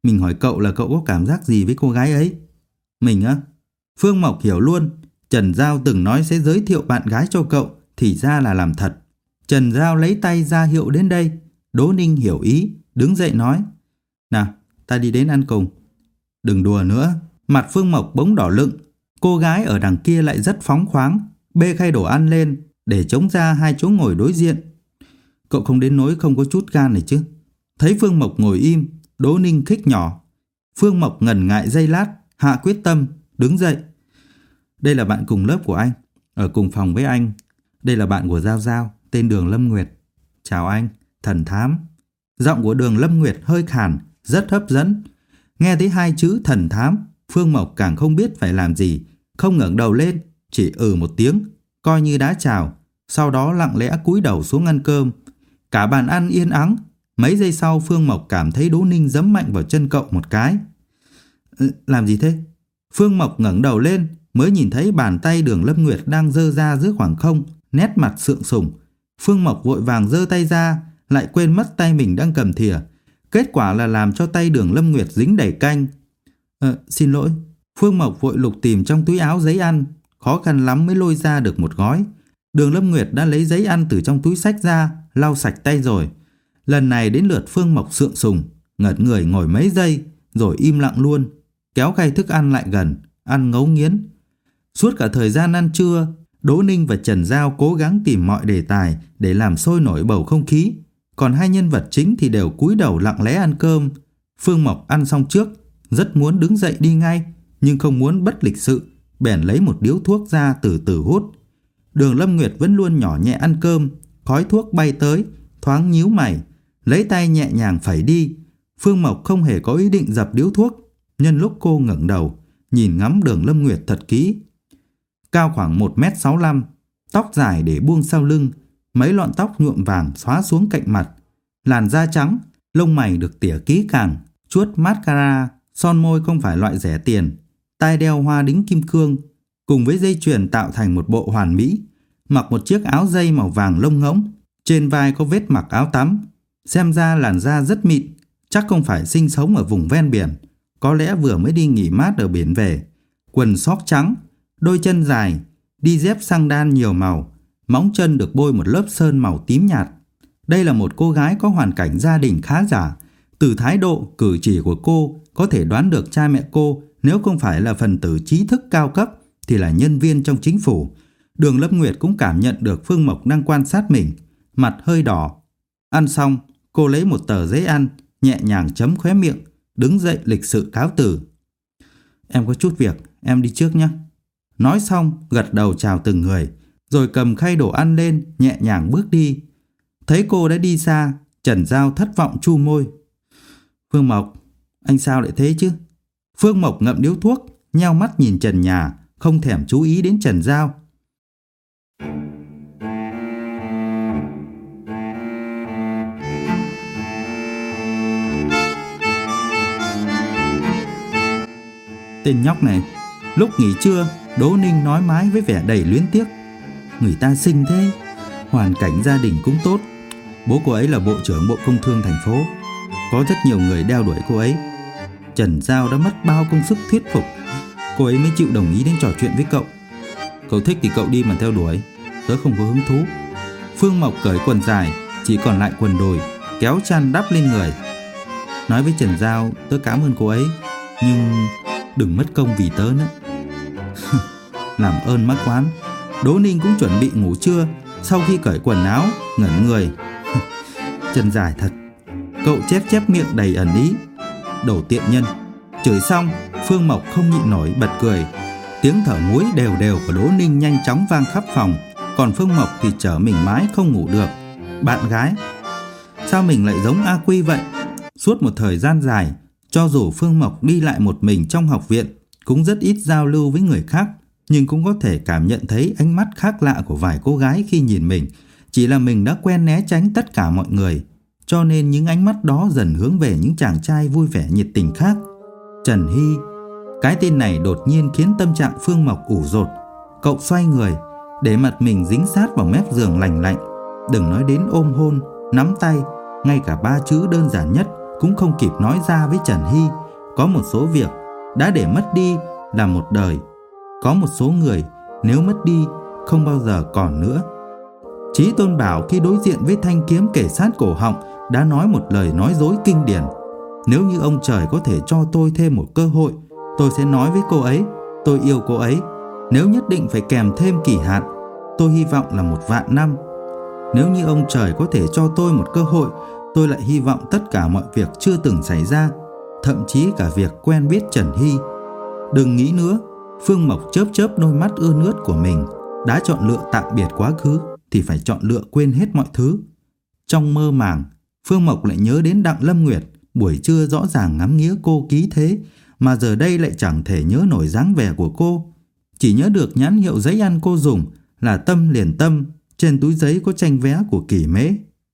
Mình hỏi cậu là cậu có cảm giác gì với cô gái ấy? Mình á? Phương Mộc hiểu luôn. Trần Giao từng nói sẽ giới thiệu bạn gái cho cậu, thì ra là làm thật. Trần Giao lấy tay ra hiệu đến đây. Đỗ Ninh hiểu ý, đứng dậy nói: Nào, ta đi đến ăn cùng. Đừng đùa nữa. Mặt Phương Mộc bỗng đỏ lựng. Cô gái ở đằng kia lại rất phóng khoáng, bê khay đồ ăn lên để chống ra hai chỗ ngồi đối diện. Cậu không đến nỗi không có chút gan này chứ? Thấy Phương Mộc ngồi im, Đỗ Ninh khích nhỏ. Phương Mộc ngần ngại giây lát, hạ quyết tâm, đứng dậy. Đây là bạn cùng lớp của anh, ở cùng phòng với anh. Đây là bạn của Giao Giao, tên Đường Lâm Nguyệt. Chào anh, thần thám. Giọng của Đường Lâm Nguyệt hơi khàn, rất hấp dẫn. Nghe thấy hai chữ thần thám, Phương Mộc càng không biết phải làm gì, không ngẩng đầu lên, chỉ một tiếng, coi như đã chào, sau đó lặng lẽ cúi đầu xuống ăn cơm. Cả bàn ăn yên ắng. Mấy giây sau Phương Mộc cảm thấy Đỗ Ninh giẫm mạnh vào chân cậu một cái. Làm gì thế? Phương Mộc ngẩng đầu lên, mới nhìn thấy bàn tay Đường Lâm Nguyệt đang giơ ra giữa khoảng không, nét mặt sượng sùng. Phương Mộc vội vàng giơ tay ra, lại quên mất tay mình đang cầm thìa. Kết quả là làm cho tay Đường Lâm Nguyệt dính đầy canh. Xin lỗi. Phương Mộc vội lục tìm trong túi áo giấy ăn, khó khăn lắm mới lôi ra được một gói. Đường Lâm Nguyệt đã lấy giấy ăn từ trong túi xách ra, lau sạch tay rồi. Lần này đến lượt Phương Mộc sượng sùng, ngẩn người ngồi mấy giây, rồi im lặng luôn, kéo khay thức ăn lại gần, ăn ngấu nghiến. Suốt cả thời gian ăn trưa, Đỗ Ninh và Trần Giao cố gắng tìm mọi đề tài để làm sôi nổi bầu không khí, còn hai nhân vật chính thì đều cúi đầu lặng lẽ ăn cơm. Phương Mộc ăn xong trước, rất muốn đứng dậy đi ngay, nhưng không muốn bất lịch sự, bèn lấy một điếu thuốc ra từ từ hút. Đường Lâm Nguyệt vẫn luôn nhỏ nhẹ ăn cơm, khói thuốc bay tới, thoáng nhíu mày, lấy tay nhẹ nhàng phẩy đi. Phương Mộc không hề có ý định dập điếu thuốc, nhân lúc cô ngẩng đầu, nhìn ngắm Đường Lâm Nguyệt thật kỹ. Cao khoảng 1m65, tóc dài để buông sau lưng, mấy lọn tóc nhuộm vàng xóa xuống cạnh mặt, làn da trắng, lông mày được tỉa kỹ càng, chuốt mascara, son môi không phải loại rẻ tiền, tai đeo hoa đính kim cương, cùng với dây chuyền tạo thành một bộ hoàn mỹ. Mặc một chiếc áo dây màu vàng lông ngỗng, trên vai có vết mặc áo tắm. Xem ra làn da rất mịn, chắc không phải sinh sống ở vùng ven biển, có lẽ vừa mới đi nghỉ mát ở biển về. Quần sóc trắng, đôi chân dài, đi dép xăng đan nhiều màu, móng chân được bôi một lớp sơn màu tím nhạt. Đây là một cô gái có hoàn cảnh gia đình khá giả. Từ thái độ, cử chỉ của cô có thể đoán được cha mẹ cô nếu không phải là phần tử trí thức cao cấp thì là nhân viên trong chính phủ. Đường Lâm Nguyệt cũng cảm nhận được Phương Mộc đang quan sát mình, mặt hơi đỏ. Ăn xong, cô lấy một tờ giấy ăn, nhẹ nhàng chấm khóe miệng, đứng dậy lịch sự cáo từ. Em có chút việc, em đi trước nhé. Nói xong, gật đầu chào từng người, rồi cầm khay đồ ăn lên, nhẹ nhàng bước đi. Thấy cô đã đi xa, Trần Giao thất vọng chu môi. Phương Mộc, anh sao lại thế chứ? Phương Mộc ngậm điếu thuốc, nheo mắt nhìn trần nhà, không thèm chú ý đến Trần Giao. Tên nhóc này. Lúc nghỉ trưa, Đỗ Ninh nói mãi với vẻ đầy luyến tiếc. Người ta xinh thế, hoàn cảnh gia đình cũng tốt. Bố cô ấy là bộ trưởng Bộ Công Thương thành phố, có rất nhiều người đeo đuổi cô ấy. Trần Giao đã mất bao công sức thuyết phục, cô ấy mới chịu đồng ý đến trò chuyện với cậu. Cậu thích thì cậu đi mà theo đuổi, tớ không có hứng thú. Phương Mộc cởi quần dài, chỉ còn lại quần đùi, kéo chăn đắp lên người. Nói với Trần Giao, tớ cảm ơn cô ấy, nhưng đừng mất công vì tớ nữa. Làm ơn mắc quán. Đỗ Ninh cũng chuẩn bị ngủ trưa, sau khi cởi quần áo, ngẩn người. Chân dài thật. Cậu chép miệng đầy ẩn ý. Đồ tiện nhân. Chửi xong, Phương Mộc không nhịn nổi bật cười. Tiếng thở muối đều đều của Đỗ Ninh nhanh chóng vang khắp phòng, còn Phương Mộc thì trở mình mãi không ngủ được. Bạn gái? Sao mình lại giống A Quy vậy? Suốt một thời gian dài, cho dù Phương Mộc đi lại một mình trong học viện, cũng rất ít giao lưu với người khác, nhưng cũng có thể cảm nhận thấy ánh mắt khác lạ của vài cô gái khi nhìn mình. Chỉ là mình đã quen né tránh tất cả mọi người, cho nên những ánh mắt đó dần hướng về những chàng trai vui vẻ nhiệt tình khác. Trần Hy. Cái tên này đột nhiên khiến tâm trạng Phương Mộc ủ dột. Cậu xoay người, để mặt mình dính sát vào mép giường lành lạnh. Đừng nói đến ôm hôn, nắm tay, ngay cả ba chữ đơn giản nhất cũng không kịp nói ra với Trần Hy. Có một số việc đã để mất đi là một đời, có một số người nếu mất đi không bao giờ còn nữa. Chí Tôn Bảo khi đối diện với thanh kiếm kề sát cổ họng đã nói một lời nói dối kinh điển. Nếu như ông trời có thể cho tôi thêm một cơ hội, tôi sẽ nói với cô ấy tôi yêu cô ấy. Nếu nhất định phải kèm thêm kỳ hạn, tôi hy vọng là 1.000 năm. Nếu như ông trời có thể cho tôi một cơ hội, tôi lại hy vọng tất cả mọi việc chưa từng xảy ra, thậm chí cả việc quen biết Trần Hy. Đừng nghĩ nữa. Phương Mộc chớp chớp đôi mắt ươn ướt của mình. Đã chọn lựa tạm biệt quá khứ thì phải chọn lựa quên hết mọi thứ. Trong mơ màng, Phương Mộc lại nhớ đến Đặng Lâm Nguyệt. Buổi trưa rõ ràng ngắm nghía cô ký thế, mà giờ đây lại chẳng thể nhớ nổi dáng vẻ của cô. Chỉ nhớ được nhãn hiệu giấy ăn cô dùng là Tâm liền Tâm. Trên túi giấy có tranh vé của Kỳ Mễ.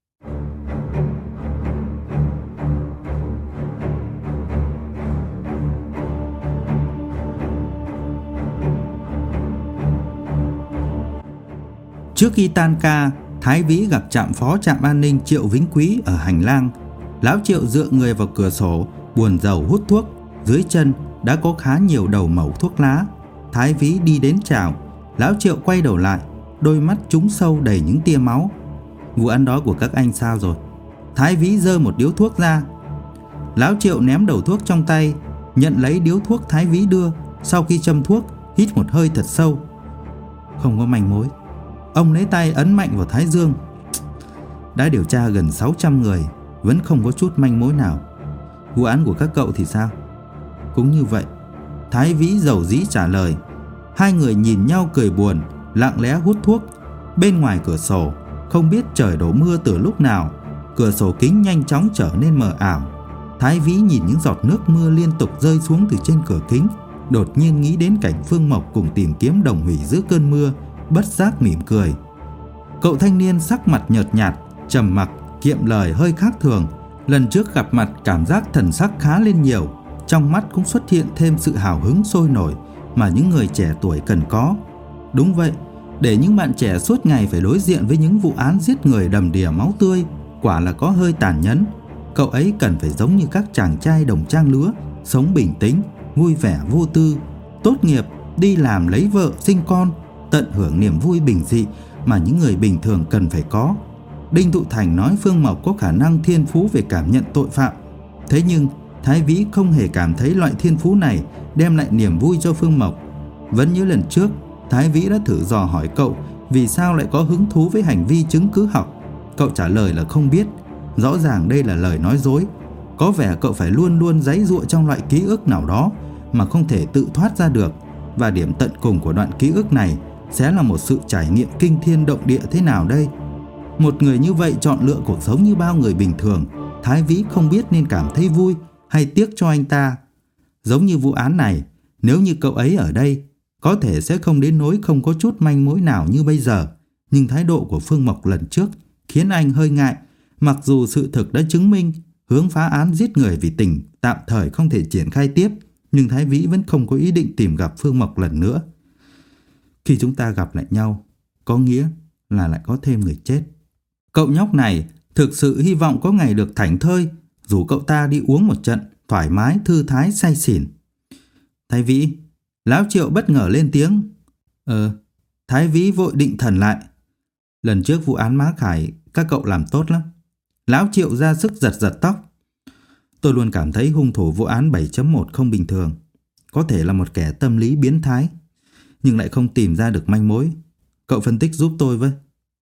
Trước khi tan ca, Thái Vĩ gặp trạm phó trạm an ninh Triệu Vĩnh Quý ở hành lang. Lão Triệu dựa người vào cửa sổ, buồn rầu hút thuốc. Dưới chân đã có khá nhiều đầu mẩu thuốc lá. Thái Vĩ đi đến chào. Lão Triệu quay đầu lại, đôi mắt trúng sâu đầy những tia máu. Vụ ăn đó của các anh sao rồi? Thái Vĩ giơ một điếu thuốc ra. Lão Triệu ném đầu thuốc trong tay, nhận lấy điếu thuốc Thái Vĩ đưa. Sau khi châm thuốc, hít một hơi thật sâu. Không có manh mối. Ông lấy tay ấn mạnh vào thái dương. Đã điều tra gần 600 người, vẫn không có chút manh mối nào. Vụ án của các cậu thì sao? Cũng như vậy. Thái Vĩ dầu dĩ trả lời. Hai người nhìn nhau cười buồn, lặng lẽ hút thuốc. Bên ngoài cửa sổ, không biết trời đổ mưa từ lúc nào, cửa sổ kính nhanh chóng trở nên mờ ảo. Thái Vĩ nhìn những giọt nước mưa liên tục rơi xuống từ trên cửa kính, đột nhiên nghĩ đến cảnh Phương Mộc cùng tìm kiếm đồng hủy giữa cơn mưa, bất giác mỉm cười. Cậu thanh niên sắc mặt nhợt nhạt, trầm mặc, kiệm lời hơi khác thường. Lần trước gặp mặt cảm giác thần sắc khá lên nhiều, trong mắt cũng xuất hiện thêm sự hào hứng sôi nổi mà những người trẻ tuổi cần có. Đúng vậy, để những bạn trẻ suốt ngày phải đối diện với những vụ án giết người đầm đìa máu tươi, quả là có hơi tàn nhẫn. Cậu ấy cần phải giống như các chàng trai đồng trang lứa, sống bình tĩnh, vui vẻ vô tư, tốt nghiệp, đi làm lấy vợ, sinh con, tận hưởng niềm vui bình dị mà những người bình thường cần phải có. Đinh Thụ Thành nói Phương Mộc có khả năng thiên phú về cảm nhận tội phạm. Thế nhưng Thái Vĩ không hề cảm thấy loại thiên phú này đem lại niềm vui cho Phương Mộc. Vẫn như lần trước, Thái Vĩ đã thử dò hỏi cậu vì sao lại có hứng thú với hành vi chứng cứ học. Cậu trả lời là không biết. Rõ ràng đây là lời nói dối. Có vẻ cậu phải luôn luôn giãy giụa trong loại ký ức nào đó mà không thể tự thoát ra được. Và điểm tận cùng của đoạn ký ức này sẽ là một sự trải nghiệm kinh thiên động địa thế nào đây? Một người như vậy chọn lựa cuộc sống như bao người bình thường, Thái Vĩ không biết nên cảm thấy vui hay tiếc cho anh ta. Giống như vụ án này, nếu như cậu ấy ở đây, có thể sẽ không đến nỗi không có chút manh mối nào như bây giờ. Nhưng thái độ của Phương Mộc lần trước khiến anh hơi ngại. Mặc dù sự thực đã chứng minh hướng phá án giết người vì tình tạm thời không thể triển khai tiếp, nhưng Thái Vĩ vẫn không có ý định tìm gặp Phương Mộc lần nữa. Khi chúng ta gặp lại nhau, có nghĩa là lại có thêm người chết. Cậu nhóc này thực sự hy vọng có ngày được thảnh thơi, rủ cậu ta đi uống một trận, thoải mái, thư thái, say xỉn. Thái Vĩ, Lão Triệu bất ngờ lên tiếng. Thái Vĩ vội định thần lại. Lần trước vụ án Má Khải, các cậu làm tốt lắm. Lão Triệu ra sức giật giật tóc. Tôi luôn cảm thấy hung thủ vụ án 7.1 không bình thường. Có thể là một kẻ tâm lý biến thái, nhưng lại không tìm ra được manh mối. Cậu phân tích giúp tôi với.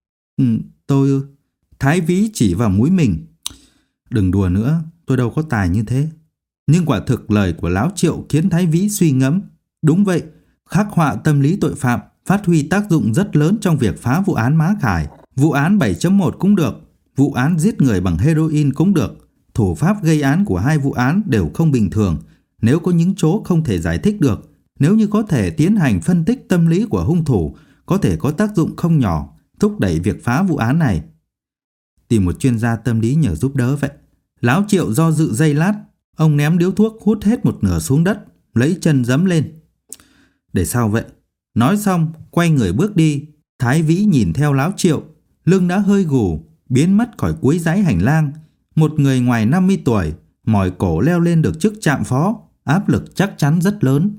Tôi... Thái Vĩ chỉ vào mũi mình. Đừng đùa nữa, tôi đâu có tài như thế. Nhưng quả thực lời của Lão Triệu khiến Thái Vĩ suy ngẫm. Đúng vậy, khắc họa tâm lý tội phạm phát huy tác dụng rất lớn trong việc phá vụ án Má Khải. Vụ án 7.1 cũng được, vụ án giết người bằng heroin cũng được. Thủ pháp gây án của hai vụ án đều không bình thường. Nếu có những chỗ không thể giải thích được, nếu như có thể tiến hành phân tích tâm lý của hung thủ, có thể có tác dụng không nhỏ, thúc đẩy việc phá vụ án này. Tìm một chuyên gia tâm lý nhờ giúp đỡ vậy. Lão Triệu do dự giây lát, ông ném điếu thuốc hút hết một nửa xuống đất, lấy chân giẫm lên. Để sao vậy? Nói xong, quay người bước đi. Thái Vĩ nhìn theo Lão Triệu, lưng đã hơi gù, biến mất khỏi cuối dãy hành lang. Một người ngoài 50 tuổi, mỏi cổ leo lên được chức trạm phó, áp lực chắc chắn rất lớn.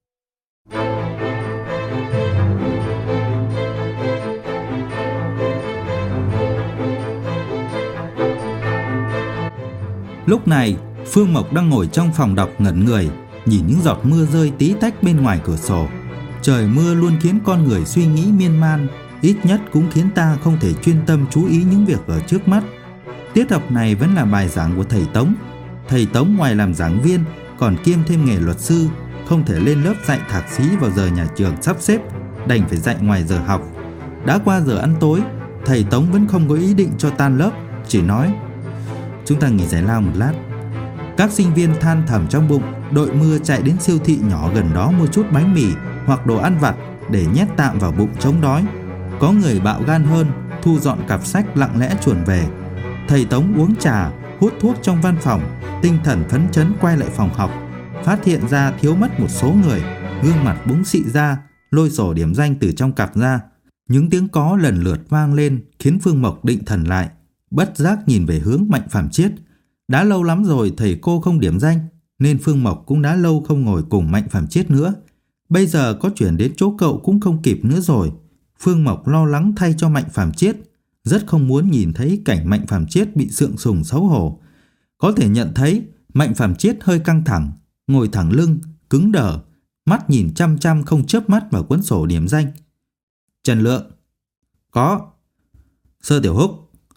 Lúc này, Phương Mộc đang ngồi trong phòng đọc ngẩn người, nhìn những giọt mưa rơi tí tách bên ngoài cửa sổ. Trời mưa luôn khiến con người suy nghĩ miên man, ít nhất cũng khiến ta không thể chuyên tâm chú ý những việc ở trước mắt. Tiết học này vẫn là bài giảng của thầy Tống. Thầy Tống ngoài làm giảng viên còn kiêm thêm nghề luật sư, không thể lên lớp dạy thạc sĩ vào giờ nhà trường sắp xếp, đành phải dạy ngoài giờ học. Đã qua giờ ăn tối, thầy Tống vẫn không có ý định cho tan lớp, chỉ nói: "Chúng ta nghỉ giải lao một lát." Các sinh viên than thầm trong bụng, đội mưa chạy đến siêu thị nhỏ gần đó mua chút bánh mì hoặc đồ ăn vặt để nhét tạm vào bụng chống đói. Có người bạo gan hơn, thu dọn cặp sách lặng lẽ chuồn về. Thầy Tống uống trà, hút thuốc trong văn phòng, tinh thần phấn chấn quay lại phòng học, phát hiện ra thiếu mất một số người, gương mặt búng xị ra, lôi sổ điểm danh từ trong cặp ra. Những tiếng có lần lượt vang lên khiến Phương Mộc định thần lại, bất giác nhìn về hướng Mạnh Phàm Chiết. Đã lâu lắm rồi thầy cô không điểm danh, nên Phương Mộc cũng đã lâu không ngồi cùng Mạnh Phàm Chiết nữa. Bây giờ có chuyển đến chỗ cậu cũng không kịp nữa rồi. Phương Mộc lo lắng thay cho Mạnh Phàm Chiết, rất không muốn nhìn thấy cảnh Mạnh Phàm Chiết bị sượng sùng xấu hổ. Có thể nhận thấy Mạnh Phàm Chiết hơi căng thẳng, ngồi thẳng lưng, cứng đờ, mắt nhìn chăm chăm không chớp mắt vào cuốn sổ điểm danh. Trần Lượng. Có. Sơ Tiểu Húc.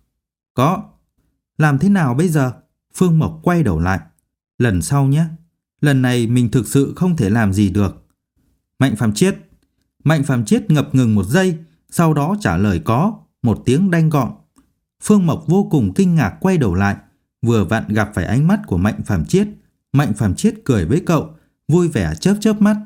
Có. Làm thế nào bây giờ? Phương Mộc quay đầu lại. Lần sau nhé. Lần này mình thực sự không thể làm gì được. Mạnh Phàm Chiết. Mạnh Phàm Chiết ngập ngừng một giây, sau đó trả lời có, một tiếng đanh gọn. Phương Mộc vô cùng kinh ngạc quay đầu lại, vừa vặn gặp phải ánh mắt của Mạnh Phàm Chiết. Mạnh Phàm Chiết cười với cậu, vui vẻ chớp chớp mắt.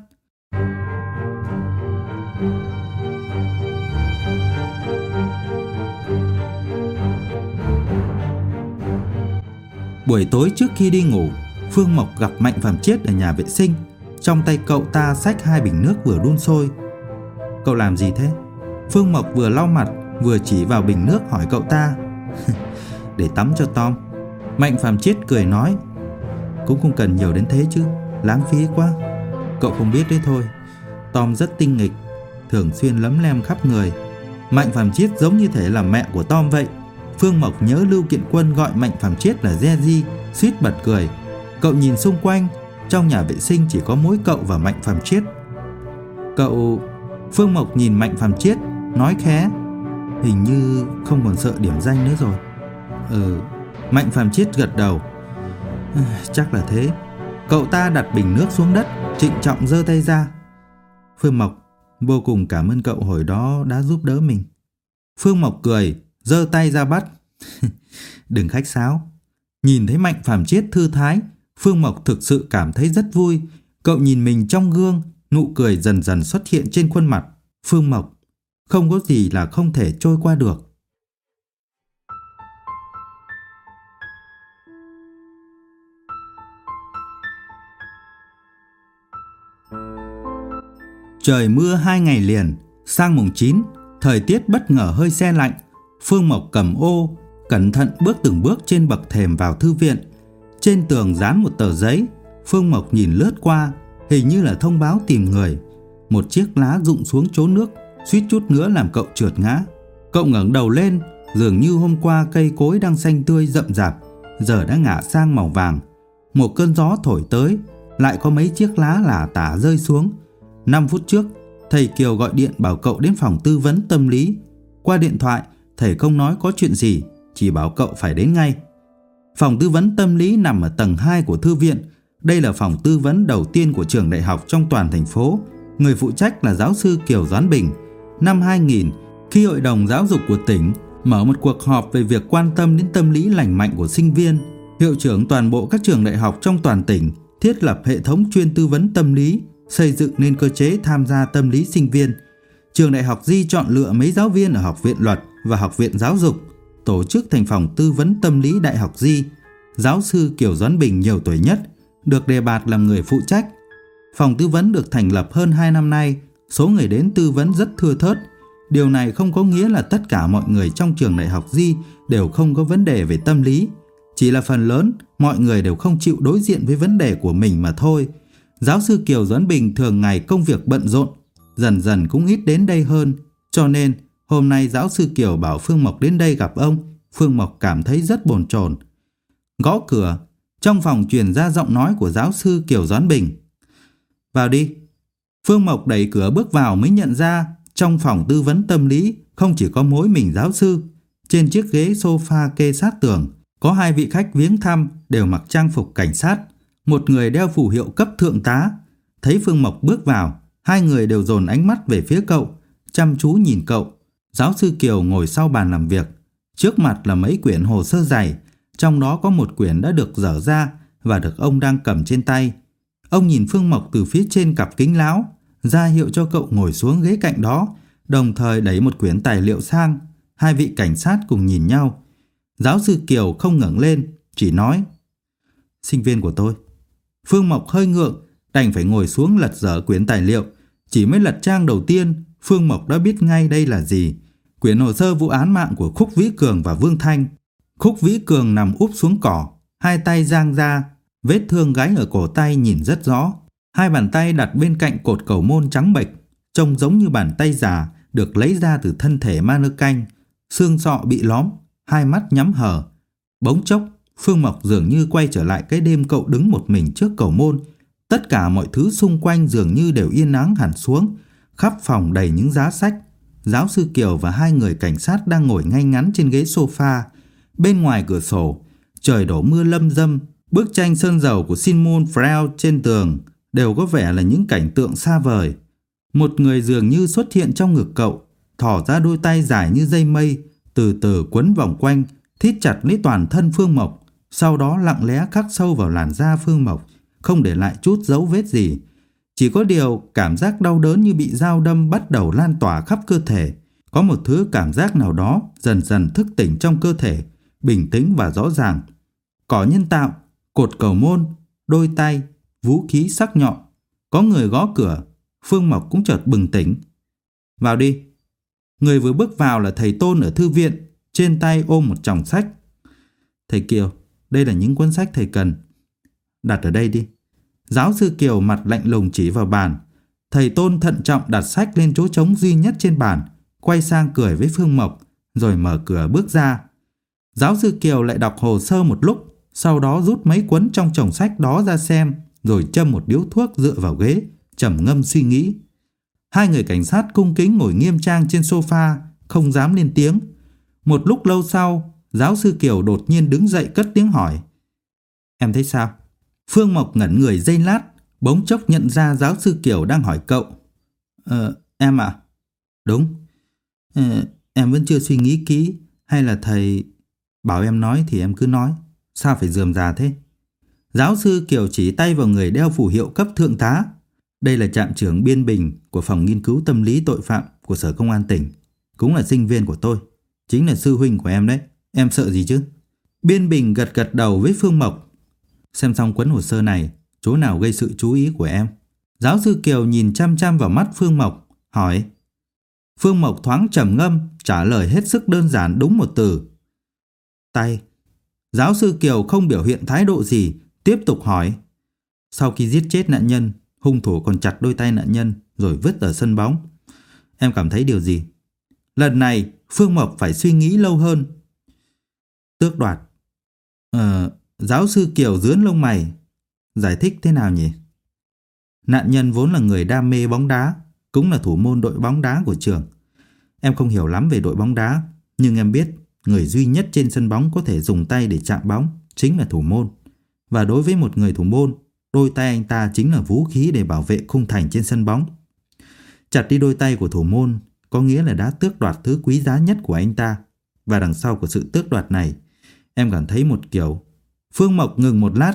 Buổi tối trước khi đi ngủ, Phương Mộc gặp Mạnh Phàm Chiết ở nhà vệ sinh. Trong tay cậu ta xách 2 bình nước vừa đun sôi. Cậu làm gì thế? Phương Mộc vừa lau mặt vừa chỉ vào bình nước hỏi cậu ta. Để tắm cho Tom. Mạnh Phàm Chiết cười nói. Cũng không cần nhiều đến thế chứ, lãng phí quá. Cậu không biết đấy thôi, Tom rất tinh nghịch, thường xuyên lấm lem khắp người. Mạnh Phàm Chiết giống như thể là mẹ của Tom vậy. Phương Mộc nhớ Lưu Kiện Quân gọi Mạnh Phàm Chiết là Jeji, suýt bật cười. Cậu nhìn xung quanh, trong nhà vệ sinh chỉ có mỗi cậu và Mạnh Phàm Chiết. Cậu... Phương Mộc nhìn Mạnh Phàm Chiết, nói khẽ. Hình như không còn sợ điểm danh nữa rồi. Mạnh Phàm Chiết gật đầu. Chắc là thế. Cậu ta đặt bình nước xuống đất, trịnh trọng giơ tay ra. Phương Mộc, vô cùng cảm ơn cậu hồi đó đã giúp đỡ mình. Phương Mộc cười, giơ tay ra bắt. Đừng khách sáo. Nhìn thấy Mạnh Phàm Chiết thư thái, Phương Mộc thực sự cảm thấy rất vui. Cậu nhìn mình trong gương, nụ cười dần dần xuất hiện trên khuôn mặt. Phương Mộc, không có gì là không thể trôi qua được. Trời mưa 2 ngày liền. Sang mùng 9, thời tiết bất ngờ hơi se lạnh. Phương Mộc cầm ô, cẩn thận bước từng bước trên bậc thềm vào thư viện. Trên tường dán một tờ giấy. Phương Mộc nhìn lướt qua, hình như là thông báo tìm người. Một chiếc lá rụng xuống chỗ nước, suýt chút nữa làm cậu trượt ngã. Cậu ngẩng đầu lên, dường như hôm qua cây cối đang xanh tươi rậm rạp, giờ đã ngả sang màu vàng. Một cơn gió thổi tới, lại có mấy chiếc lá lả tả rơi xuống. 5 phút trước, thầy Kiều gọi điện bảo cậu đến phòng tư vấn tâm lý. Qua điện thoại, thầy không nói có chuyện gì, chỉ bảo cậu phải đến ngay. Phòng tư vấn tâm lý nằm ở tầng 2 của thư viện. Đây là phòng tư vấn đầu tiên của trường đại học trong toàn thành phố. Người phụ trách là giáo sư Kiều Doãn Bình. Năm 2000, khi Hội đồng Giáo dục của tỉnh mở một cuộc họp về việc quan tâm đến tâm lý lành mạnh của sinh viên, hiệu trưởng toàn bộ các trường đại học trong toàn tỉnh thiết lập hệ thống chuyên tư vấn tâm lý, xây dựng nên cơ chế tham gia tâm lý sinh viên. Trường đại học Di chọn lựa mấy giáo viên ở Học viện Luật và Học viện Giáo dục, tổ chức thành phòng tư vấn tâm lý Đại học Di. Giáo sư Kiều Doãn Bình nhiều tuổi nhất, được đề bạt làm người phụ trách. Phòng tư vấn được thành lập hơn 2 năm nay, số người đến tư vấn rất thưa thớt. Điều này không có nghĩa là tất cả mọi người trong trường đại học Di đều không có vấn đề về tâm lý. Chỉ là phần lớn mọi người đều không chịu đối diện với vấn đề của mình mà thôi. Giáo sư Kiều Doãn Bình thường ngày công việc bận rộn, dần dần cũng ít đến đây hơn. Cho nên hôm nay giáo sư Kiều bảo Phương Mộc đến đây gặp ông. Phương Mộc cảm thấy rất bồn chồn. Gõ cửa, trong phòng truyền ra giọng nói của giáo sư Kiều Doãn Bình. Vào đi. Phương Mộc đẩy cửa bước vào mới nhận ra trong phòng tư vấn tâm lý không chỉ có mỗi mình giáo sư. Trên chiếc ghế sofa kê sát tường có 2 vị khách viếng thăm đều mặc trang phục cảnh sát. Một người đeo phù hiệu cấp thượng tá. Thấy Phương Mộc bước vào, 2 người đều dồn ánh mắt về phía cậu, chăm chú nhìn cậu. Giáo sư Kiều ngồi sau bàn làm việc. Trước mặt là mấy quyển hồ sơ dày, trong đó có một quyển đã được dở ra và được ông đang cầm trên tay. Ông nhìn Phương Mộc từ phía trên cặp kính láo, ra hiệu cho cậu ngồi xuống ghế cạnh đó, đồng thời đẩy một quyển tài liệu sang. 2 vị cảnh sát cùng nhìn nhau. Giáo sư Kiều không ngẩng lên, chỉ nói: Sinh viên của tôi. Phương Mộc hơi ngượng, đành phải ngồi xuống lật dở quyển tài liệu. Chỉ mới lật trang đầu tiên, Phương Mộc đã biết ngay đây là gì. Quyển hồ sơ vụ án mạng của Khúc Vĩ Cường và Vương Thanh. Khúc Vĩ Cường nằm úp xuống cỏ, 2 tay giang ra, vết thương gáy ở cổ tay nhìn rất rõ. 2 bàn tay đặt bên cạnh cột cầu môn trắng bệch, trông giống như bàn tay già được lấy ra từ thân thể ma nơ canh. Xương sọ bị lóm, 2 mắt nhắm hờ. Bỗng chốc, Phương Mộc dường như quay trở lại cái đêm cậu đứng một mình trước cầu môn. Tất cả mọi thứ xung quanh dường như đều yên ắng hẳn xuống. Khắp phòng đầy những giá sách. Giáo sư Kiều và 2 người cảnh sát đang ngồi ngay ngắn trên ghế sofa. Bên ngoài cửa sổ, trời đổ mưa lâm râm. Bức tranh sơn dầu của Sigmund Freud trên tường đều có vẻ là những cảnh tượng xa vời. Một người dường như xuất hiện trong ngực cậu, thò ra đôi tay dài như dây mây, từ từ quấn vòng quanh, thít chặt lấy toàn thân Phương Mộc, sau đó lặng lẽ khắc sâu vào làn da Phương Mộc, không để lại chút dấu vết gì. Chỉ có điều cảm giác đau đớn như bị dao đâm bắt đầu lan tỏa khắp cơ thể. Có một thứ cảm giác nào đó dần dần thức tỉnh trong cơ thể, bình tĩnh và rõ ràng. Cỏ nhân tạo, cột cầu môn, đôi tay, vũ khí sắc nhọn. Có người gõ cửa, Phương Mộc cũng chợt bừng tỉnh. Vào đi. Người vừa bước vào là thầy Tôn ở thư viện, trên tay ôm một chồng sách. Thầy Kiều, đây là những cuốn sách thầy cần. Đặt ở đây đi. Giáo sư Kiều mặt lạnh lùng chỉ vào bàn. Thầy Tôn thận trọng đặt sách lên chỗ trống duy nhất trên bàn, quay sang cười với Phương Mộc, rồi mở cửa bước ra. Giáo sư Kiều lại đọc hồ sơ một lúc, sau đó rút mấy cuốn trong chồng sách đó ra xem, rồi châm một điếu thuốc dựa vào ghế, trầm ngâm suy nghĩ. 2 người cảnh sát cung kính ngồi nghiêm trang trên sofa, không dám lên tiếng. Một lúc lâu sau, giáo sư Kiều đột nhiên đứng dậy cất tiếng hỏi. Em thấy sao? Phương Mộc ngẩn người giây lát, bỗng chốc nhận ra giáo sư Kiều đang hỏi cậu. Em ạ? Đúng. Em vẫn chưa suy nghĩ kỹ, hay là thầy bảo em nói thì em cứ nói, sao phải rườm rà thế? Giáo sư Kiều chỉ tay vào người đeo phù hiệu cấp thượng tá. Đây là trạm trưởng Biên Bình của phòng nghiên cứu tâm lý tội phạm của Sở Công an tỉnh, cũng là sinh viên của tôi, chính là sư huynh của em đấy. Em sợ gì chứ? Biên Bình gật gật đầu với Phương Mộc. Xem xong cuốn hồ sơ này, chỗ nào gây sự chú ý của em? Giáo sư Kiều nhìn chăm chăm vào mắt Phương Mộc, hỏi. Phương Mộc thoáng trầm ngâm, trả lời hết sức đơn giản đúng một từ. Tay. Giáo sư Kiều không biểu hiện thái độ gì, tiếp tục hỏi. Sau khi giết chết nạn nhân, hung thủ còn chặt đôi tay nạn nhân rồi vứt ở sân bóng. Em cảm thấy điều gì? Lần này Phương Mộc phải suy nghĩ lâu hơn. Tước đoạt. Giáo sư Kiều dướn lông mày. Giải thích thế nào nhỉ? Nạn nhân vốn là người đam mê bóng đá, cũng là thủ môn đội bóng đá của trường. Em không hiểu lắm về đội bóng đá, nhưng em biết người duy nhất trên sân bóng có thể dùng tay để chạm bóng chính là thủ môn. Và đối với một người thủ môn, đôi tay anh ta chính là vũ khí để bảo vệ khung thành trên sân bóng. Chặt đi đôi tay của thủ môn có nghĩa là đã tước đoạt thứ quý giá nhất của anh ta. Và đằng sau của sự tước đoạt này, em cảm thấy một kiểu. Phương Mộc ngừng một lát.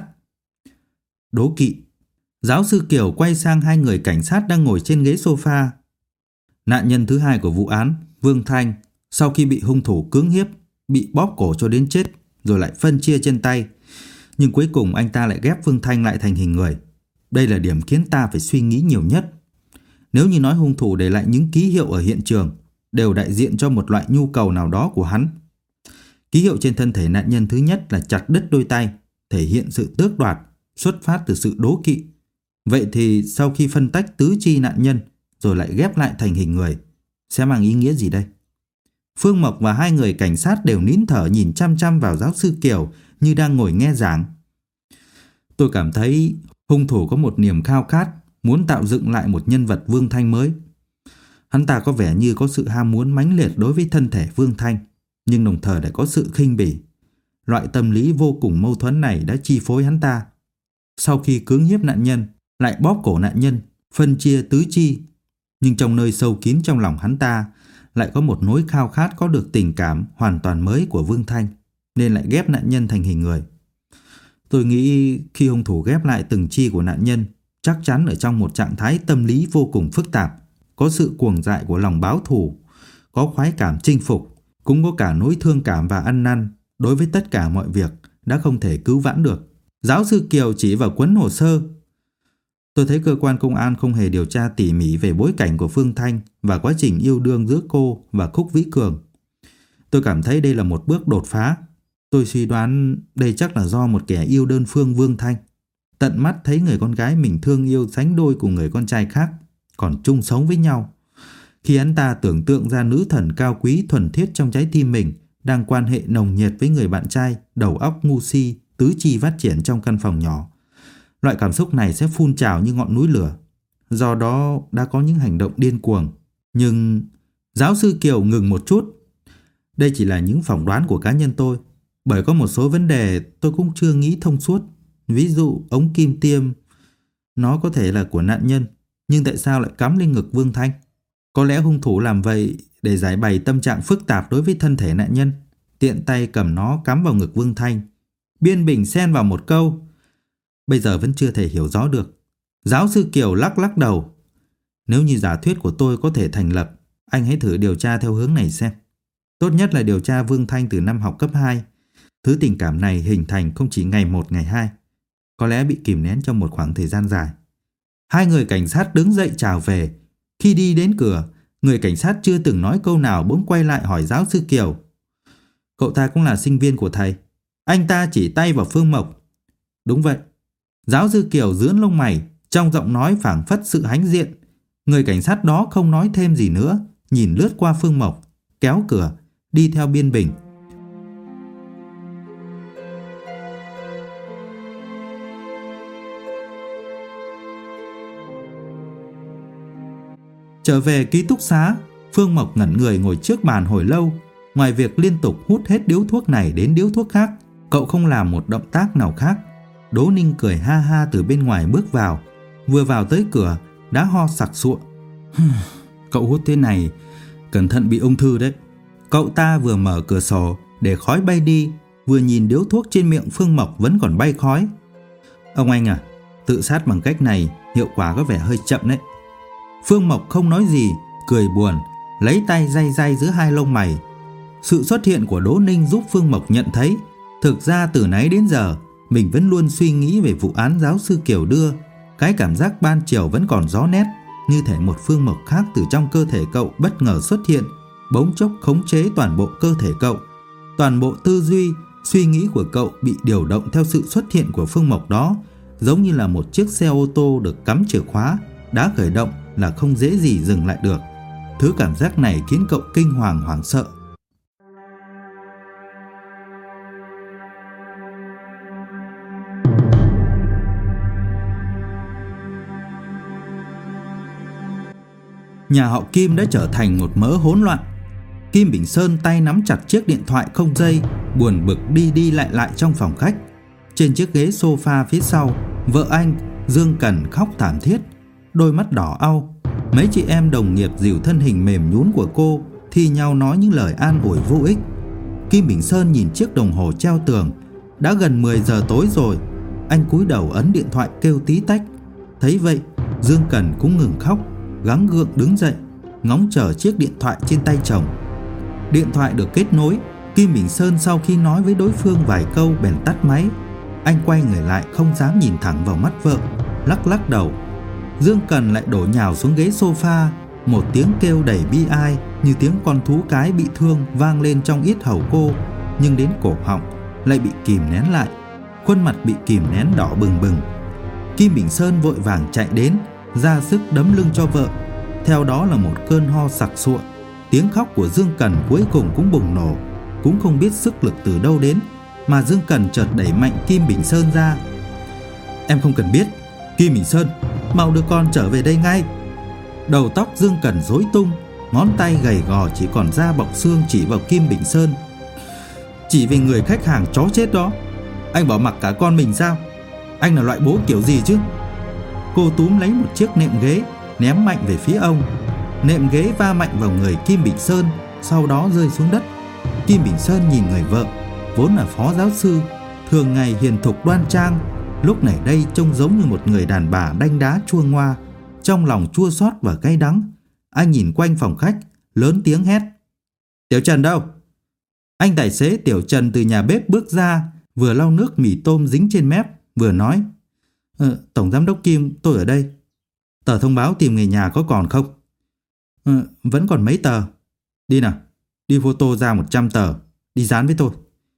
Đố kỵ. Giáo sư Kiều quay sang 2 người cảnh sát đang ngồi trên ghế sofa. Nạn nhân thứ 2 của vụ án, Vương Thanh, sau khi bị hung thủ cưỡng hiếp, bị bóp cổ cho đến chết, rồi lại phân chia chân tay. Nhưng cuối cùng anh ta lại ghép Vương Thanh lại thành hình người. Đây là điểm khiến ta phải suy nghĩ nhiều nhất. Nếu như nói hung thủ để lại những ký hiệu ở hiện trường đều đại diện cho một loại nhu cầu nào đó của hắn. Ký hiệu trên thân thể nạn nhân thứ nhất là chặt đứt đôi tay, thể hiện sự tước đoạt, xuất phát từ sự đố kỵ. Vậy thì sau khi phân tách tứ chi nạn nhân rồi lại ghép lại thành hình người, sẽ mang ý nghĩa gì đây? Phương Mộc và hai người cảnh sát đều nín thở nhìn chăm chăm vào giáo sư Kiều như đang ngồi nghe giảng. Tôi cảm thấy hung thủ có một niềm khao khát muốn tạo dựng lại một nhân vật Vương Thanh mới. Hắn ta có vẻ như có sự ham muốn mãnh liệt đối với thân thể Vương Thanh, nhưng đồng thời lại có sự khinh bỉ. Loại tâm lý vô cùng mâu thuẫn này đã chi phối hắn ta. Sau khi cưỡng hiếp nạn nhân, lại bóp cổ nạn nhân, phân chia tứ chi. Nhưng trong nơi sâu kín trong lòng hắn ta lại có một nỗi khao khát có được tình cảm hoàn toàn mới của Vương Thanh, nên lại ghép nạn nhân thành hình người. Tôi nghĩ khi hung thủ ghép lại từng chi của nạn nhân, chắc chắn ở trong một trạng thái tâm lý vô cùng phức tạp, có sự cuồng dại của lòng báo thù, có khoái cảm chinh phục, cũng có cả nỗi thương cảm và ăn năn đối với tất cả mọi việc đã không thể cứu vãn được. Giáo sư Kiều chỉ vào cuốn hồ sơ. Tôi thấy cơ quan công an không hề điều tra tỉ mỉ về bối cảnh của Phương Thanh và quá trình yêu đương giữa cô và Khúc Vĩ Cường. Tôi cảm thấy đây là một bước đột phá. Tôi suy đoán đây chắc là do một kẻ yêu đơn phương Vương Thanh tận mắt thấy người con gái mình thương yêu sánh đôi cùng người con trai khác còn chung sống với nhau. Khi hắn ta tưởng tượng ra nữ thần cao quý thuần thiết trong trái tim mình đang quan hệ nồng nhiệt với người bạn trai đầu óc ngu si, tứ chi phát triển trong căn phòng nhỏ, loại cảm xúc này sẽ phun trào như ngọn núi lửa. Do đó đã có những hành động điên cuồng. Nhưng giáo sư Kiều ngừng một chút. Đây chỉ là những phỏng đoán của cá nhân tôi, bởi có một số vấn đề tôi cũng chưa nghĩ thông suốt. Ví dụ ống kim tiêm, nó có thể là của nạn nhân, nhưng tại sao lại cắm lên ngực Vương Thanh? Có lẽ hung thủ làm vậy để giải bày tâm trạng phức tạp đối với thân thể nạn nhân, tiện tay cầm nó cắm vào ngực Vương Thanh. Biên Bình xen vào một câu. Bây giờ vẫn chưa thể hiểu rõ được. Giáo sư Kiều lắc đầu. Nếu như giả thuyết của tôi có thể thành lập, anh hãy thử điều tra theo hướng này xem. Tốt nhất là điều tra Vương Thanh từ năm học cấp 2. Thứ tình cảm này hình thành không chỉ ngày 1 ngày 2, có lẽ bị kìm nén trong một khoảng thời gian dài. Hai người cảnh sát đứng dậy chào về. Khi đi đến cửa, người cảnh sát chưa từng nói câu nào bỗng quay lại hỏi giáo sư Kiều. Cậu ta cũng là sinh viên của thầy? Anh ta chỉ tay vào Phương Mộc. Đúng vậy. Giáo sư Kiều giương lông mày, trong giọng nói phảng phất sự hãnh diện. Người cảnh sát đó không nói thêm gì nữa, nhìn lướt qua Phương Mộc, kéo cửa, đi theo Biên Bình. Trở về ký túc xá, Phương Mộc ngẩn người ngồi trước bàn hồi lâu. Ngoài việc liên tục hút hết điếu thuốc này đến điếu thuốc khác, cậu không làm một động tác nào khác. Đỗ Ninh cười ha ha từ bên ngoài bước vào. Vừa vào tới cửa đã ho sặc sụa. Cậu hút thế này cẩn thận bị ung thư đấy. Cậu ta vừa mở cửa sổ để khói bay đi, vừa nhìn điếu thuốc trên miệng Phương Mộc vẫn còn bay khói. Ông anh à, tự sát bằng cách này hiệu quả có vẻ hơi chậm đấy. Phương Mộc không nói gì, cười buồn, lấy tay day giữa hai lông mày. Sự xuất hiện của Đỗ Ninh giúp Phương Mộc nhận thấy, thực ra từ nãy đến giờ mình vẫn luôn suy nghĩ về vụ án giáo sư Kiều đưa. Cái cảm giác ban chiều vẫn còn rõ nét, như thể một Phương Mộc khác từ trong cơ thể cậu bất ngờ xuất hiện, bỗng chốc khống chế toàn bộ cơ thể cậu. Toàn bộ tư duy, suy nghĩ của cậu bị điều động theo sự xuất hiện của Phương Mộc đó, giống như là một chiếc xe ô tô được cắm chìa khóa, đã khởi động là không dễ gì dừng lại được. Thứ cảm giác này khiến cậu kinh hoàng hoảng sợ. Nhà họ Kim đã trở thành một mớ hỗn loạn. Kim Bình Sơn tay nắm chặt chiếc điện thoại không dây, buồn bực đi lại trong phòng khách. Trên chiếc ghế sofa phía sau, vợ anh, Dương Cần khóc thảm thiết, đôi mắt đỏ au. Mấy chị em đồng nghiệp dìu thân hình mềm nhũn của cô, thi nhau nói những lời an ủi vô ích. Kim Bình Sơn nhìn chiếc đồng hồ treo tường. Đã gần 10 giờ tối rồi. Anh cúi đầu ấn điện thoại kêu tí tách. Thấy vậy, Dương Cần cũng ngừng khóc, gắng gượng đứng dậy, ngóng chờ chiếc điện thoại trên tay chồng. Điện thoại được kết nối. Kim Bình Sơn sau khi nói với đối phương vài câu bèn tắt máy. Anh quay người lại không dám nhìn thẳng vào mắt vợ, lắc đầu. Dương Cần lại đổ nhào xuống ghế sofa. Một tiếng kêu đầy bi ai như tiếng con thú cái bị thương vang lên trong yết hầu cô. nhưng đến cổ họng lại bị kìm nén lại, khuôn mặt bị kìm nén đỏ bừng bừng. Kim Bình Sơn vội vàng chạy đến, ra sức đấm lưng cho vợ. Theo đó là một cơn ho sặc sụa. Tiếng khóc của Dương Cần cuối cùng cũng bùng nổ. Cũng không biết sức lực từ đâu đến mà Dương Cần chợt đẩy mạnh Kim Bình Sơn ra. Em không cần biết. Kim Bình Sơn, mau đưa con trở về đây ngay. Đầu tóc Dương Cần rối tung, ngón tay gầy gò chỉ còn da bọc xương chỉ vào Kim Bình Sơn. Chỉ vì người khách hàng chó chết đó, anh bỏ mặc cả con mình sao? Anh là loại bố kiểu gì chứ? Cô túm lấy một chiếc nệm ghế, ném mạnh về phía ông. Nệm ghế va mạnh vào người Kim Bình Sơn, sau đó rơi xuống đất. Kim Bình Sơn nhìn người vợ, vốn là phó giáo sư, thường ngày hiền thục đoan trang, lúc này đây trông giống như một người đàn bà đanh đá chua ngoa, trong lòng chua xót và cay đắng. Anh nhìn quanh phòng khách, lớn tiếng hét: Tiểu Trần đâu? Anh tài xế Tiểu Trần từ nhà bếp bước ra, vừa lau nước mì tôm dính trên mép, vừa nói: Tổng giám đốc Kim, tôi ở đây. Tờ thông báo tìm người nhà có còn không? Vẫn còn mấy tờ. Đi nào, đi photo ra 100 tờ, đi dán với tôi.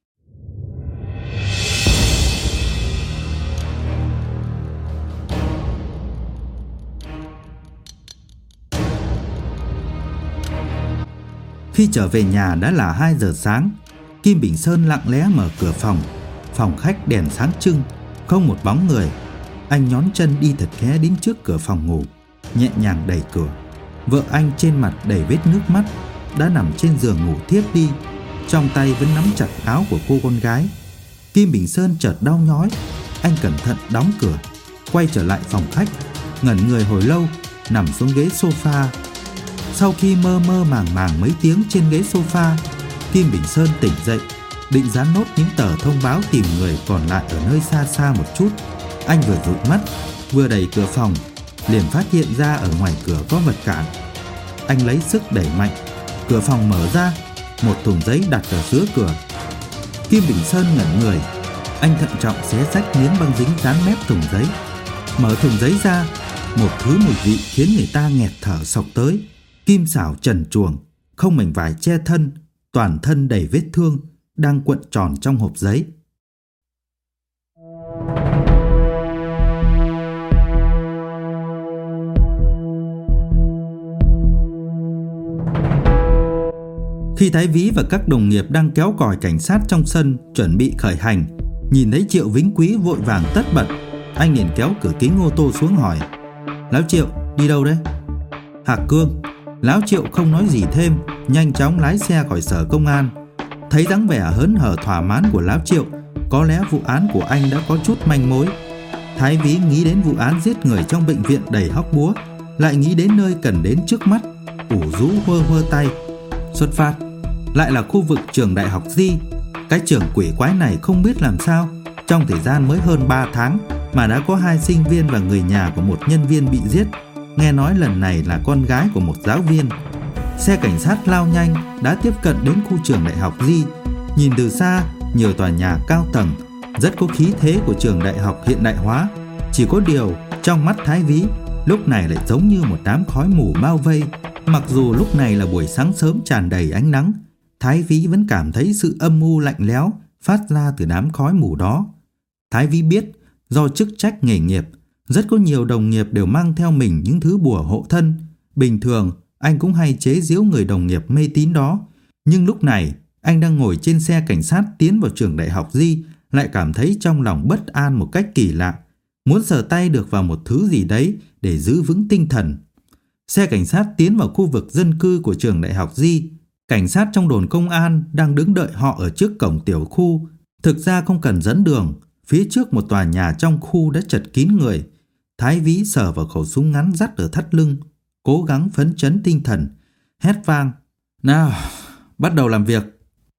Khi trở về nhà đã là 2 giờ sáng. Kim Bình Sơn lặng lẽ mở cửa phòng. Phòng khách đèn sáng trưng, không một bóng người. Anh nhón chân đi thật khẽ đến trước cửa phòng ngủ, nhẹ nhàng đẩy cửa. Vợ anh trên mặt đầy vết nước mắt, đã nằm trên giường ngủ thiếp đi, trong tay vẫn nắm chặt áo của cô con gái. Kim Bình Sơn chợt đau nhói. Anh cẩn thận đóng cửa, quay trở lại phòng khách, ngẩn người hồi lâu, nằm xuống ghế sofa. Sau khi mơ mơ màng màng mấy tiếng trên ghế sofa, Kim Bình Sơn tỉnh dậy, định dán nốt những tờ thông báo tìm người còn lại ở nơi xa xa một chút. Anh vừa dụi mắt, vừa đẩy cửa phòng, liền phát hiện ra ở ngoài cửa có vật cản. Anh lấy sức đẩy mạnh, cửa phòng mở ra, một thùng giấy đặt ở giữa cửa. Kim Bình Sơn ngẩn người, anh thận trọng xé rách miếng băng dính dán mép thùng giấy. Mở thùng giấy ra, một thứ mùi vị khiến người ta nghẹt thở xộc tới. Kim xảo trần truồng, không mảnh vải che thân, toàn thân đầy vết thương, đang cuộn tròn trong hộp giấy. Khi Thái Vĩ và các đồng nghiệp đang kéo còi cảnh sát trong sân chuẩn bị khởi hành, nhìn thấy Triệu Vĩnh Quý vội vàng tất bật. Anh liền kéo cửa kính ô tô xuống hỏi: Lão Triệu, đi đâu đấy? Hạc Cương. Lão Triệu không nói gì thêm, nhanh chóng lái xe khỏi sở công an. Thấy dáng vẻ hớn hở thỏa mãn của Lão Triệu, có lẽ vụ án của anh đã có chút manh mối. Thái Vĩ nghĩ đến vụ án giết người trong bệnh viện đầy hóc búa, lại nghĩ đến nơi cần đến trước mắt, ủ rũ hơ hơ tay. Xuất phát. Lại là khu vực trường đại học Di. Cái trường quỷ quái này không biết làm sao, trong thời gian mới hơn 3 tháng mà đã có 2 sinh viên và người nhà của một nhân viên bị giết. Nghe nói lần này là con gái của một giáo viên. Xe cảnh sát lao nhanh đã tiếp cận đến khu trường đại học Di. Nhìn từ xa, nhiều tòa nhà cao tầng, rất có khí thế của trường đại học hiện đại hóa. Chỉ có điều, trong mắt Thái Vĩ, lúc này lại giống như một đám khói mù bao vây. Mặc dù lúc này là buổi sáng sớm tràn đầy ánh nắng, Thái Vĩ vẫn cảm thấy sự âm u lạnh lẽo phát ra từ đám khói mù đó. Thái Vĩ biết, do chức trách nghề nghiệp, rất có nhiều đồng nghiệp đều mang theo mình những thứ bùa hộ thân. Bình thường, anh cũng hay chế giễu người đồng nghiệp mê tín đó. Nhưng lúc này, anh đang ngồi trên xe cảnh sát tiến vào trường đại học Di, lại cảm thấy trong lòng bất an một cách kỳ lạ, muốn sờ tay được vào một thứ gì đấy để giữ vững tinh thần. Xe cảnh sát tiến vào khu vực dân cư của trường đại học Di. Cảnh sát trong đồn công an đang đứng đợi họ ở trước cổng tiểu khu. Thực ra không cần dẫn đường, phía trước một tòa nhà trong khu đã chật kín người. Thái Vĩ sờ vào khẩu súng ngắn dắt ở thắt lưng, cố gắng phấn chấn tinh thần, hét vang: Nào, bắt đầu làm việc.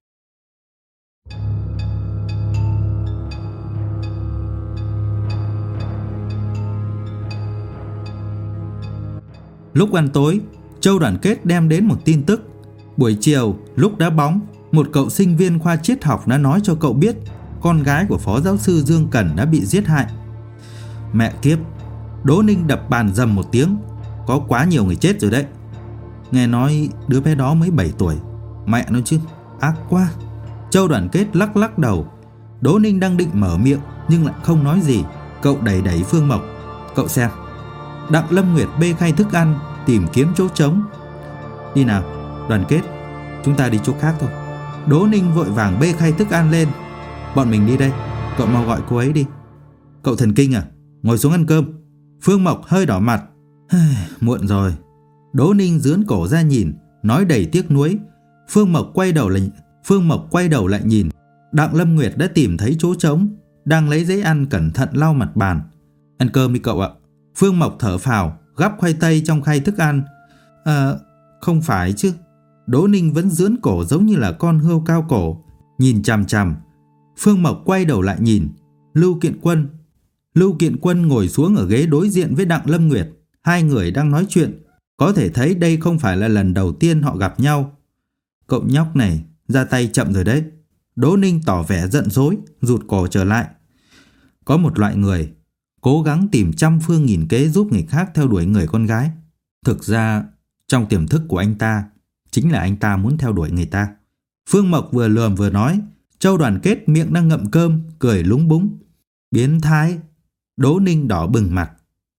Lúc ăn tối, Châu Đoàn Kết đem đến một tin tức. Buổi chiều, lúc đá bóng, một cậu sinh viên khoa triết học đã nói cho cậu biết con gái của phó giáo sư Dương Cần đã bị giết hại. Mẹ kiếp, Đỗ Ninh đập bàn rầm một tiếng. Có quá nhiều người chết rồi đấy. Nghe nói đứa bé đó mới 7 tuổi. Mẹ nó chứ, ác quá. Châu Đoàn Kết lắc lắc đầu. Đỗ Ninh đang định mở miệng nhưng lại không nói gì. Cậu đẩy đẩy Phương Mộc. Cậu xem. Đặng Lâm Nguyệt bê khay thức ăn, tìm kiếm chỗ trống. Đi nào, Đoàn Kết, chúng ta đi chỗ khác thôi. Đỗ Ninh vội vàng bê khay thức ăn lên. Bọn mình đi đây, cậu mau gọi cô ấy đi. Cậu thần kinh à? Ngồi xuống ăn cơm. Phương Mộc hơi đỏ mặt. Muộn rồi. Đỗ Ninh dướn cổ ra nhìn, nói đầy tiếc nuối. Phương Mộc quay đầu lại nhìn. Đặng Lâm Nguyệt đã tìm thấy chỗ trống, đang lấy giấy ăn cẩn thận lau mặt bàn. Ăn cơm đi cậu ạ. Phương Mộc thở phào, gắp khoai tây trong khay thức ăn. Không phải chứ. Đỗ Ninh vẫn dướn cổ giống như là con hươu cao cổ, nhìn chằm chằm. Phương Mộc quay đầu lại nhìn. Lưu Kiện Quân ngồi xuống ở ghế đối diện với Đặng Lâm Nguyệt. Hai người đang nói chuyện. Có thể thấy đây không phải là lần đầu tiên họ gặp nhau. Cậu nhóc này ra tay chậm rồi đấy. Đỗ Ninh tỏ vẻ giận dỗi, rụt cổ trở lại. Có một loại người cố gắng tìm trăm phương nghìn kế giúp người khác theo đuổi người con gái. Thực ra trong tiềm thức của anh ta chính là anh ta muốn theo đuổi người ta. Phương Mộc vừa lườm vừa nói. Châu Đoàn Kết miệng đang ngậm cơm, cười lúng búng. Biến thái. Đỗ Ninh đỏ bừng mặt.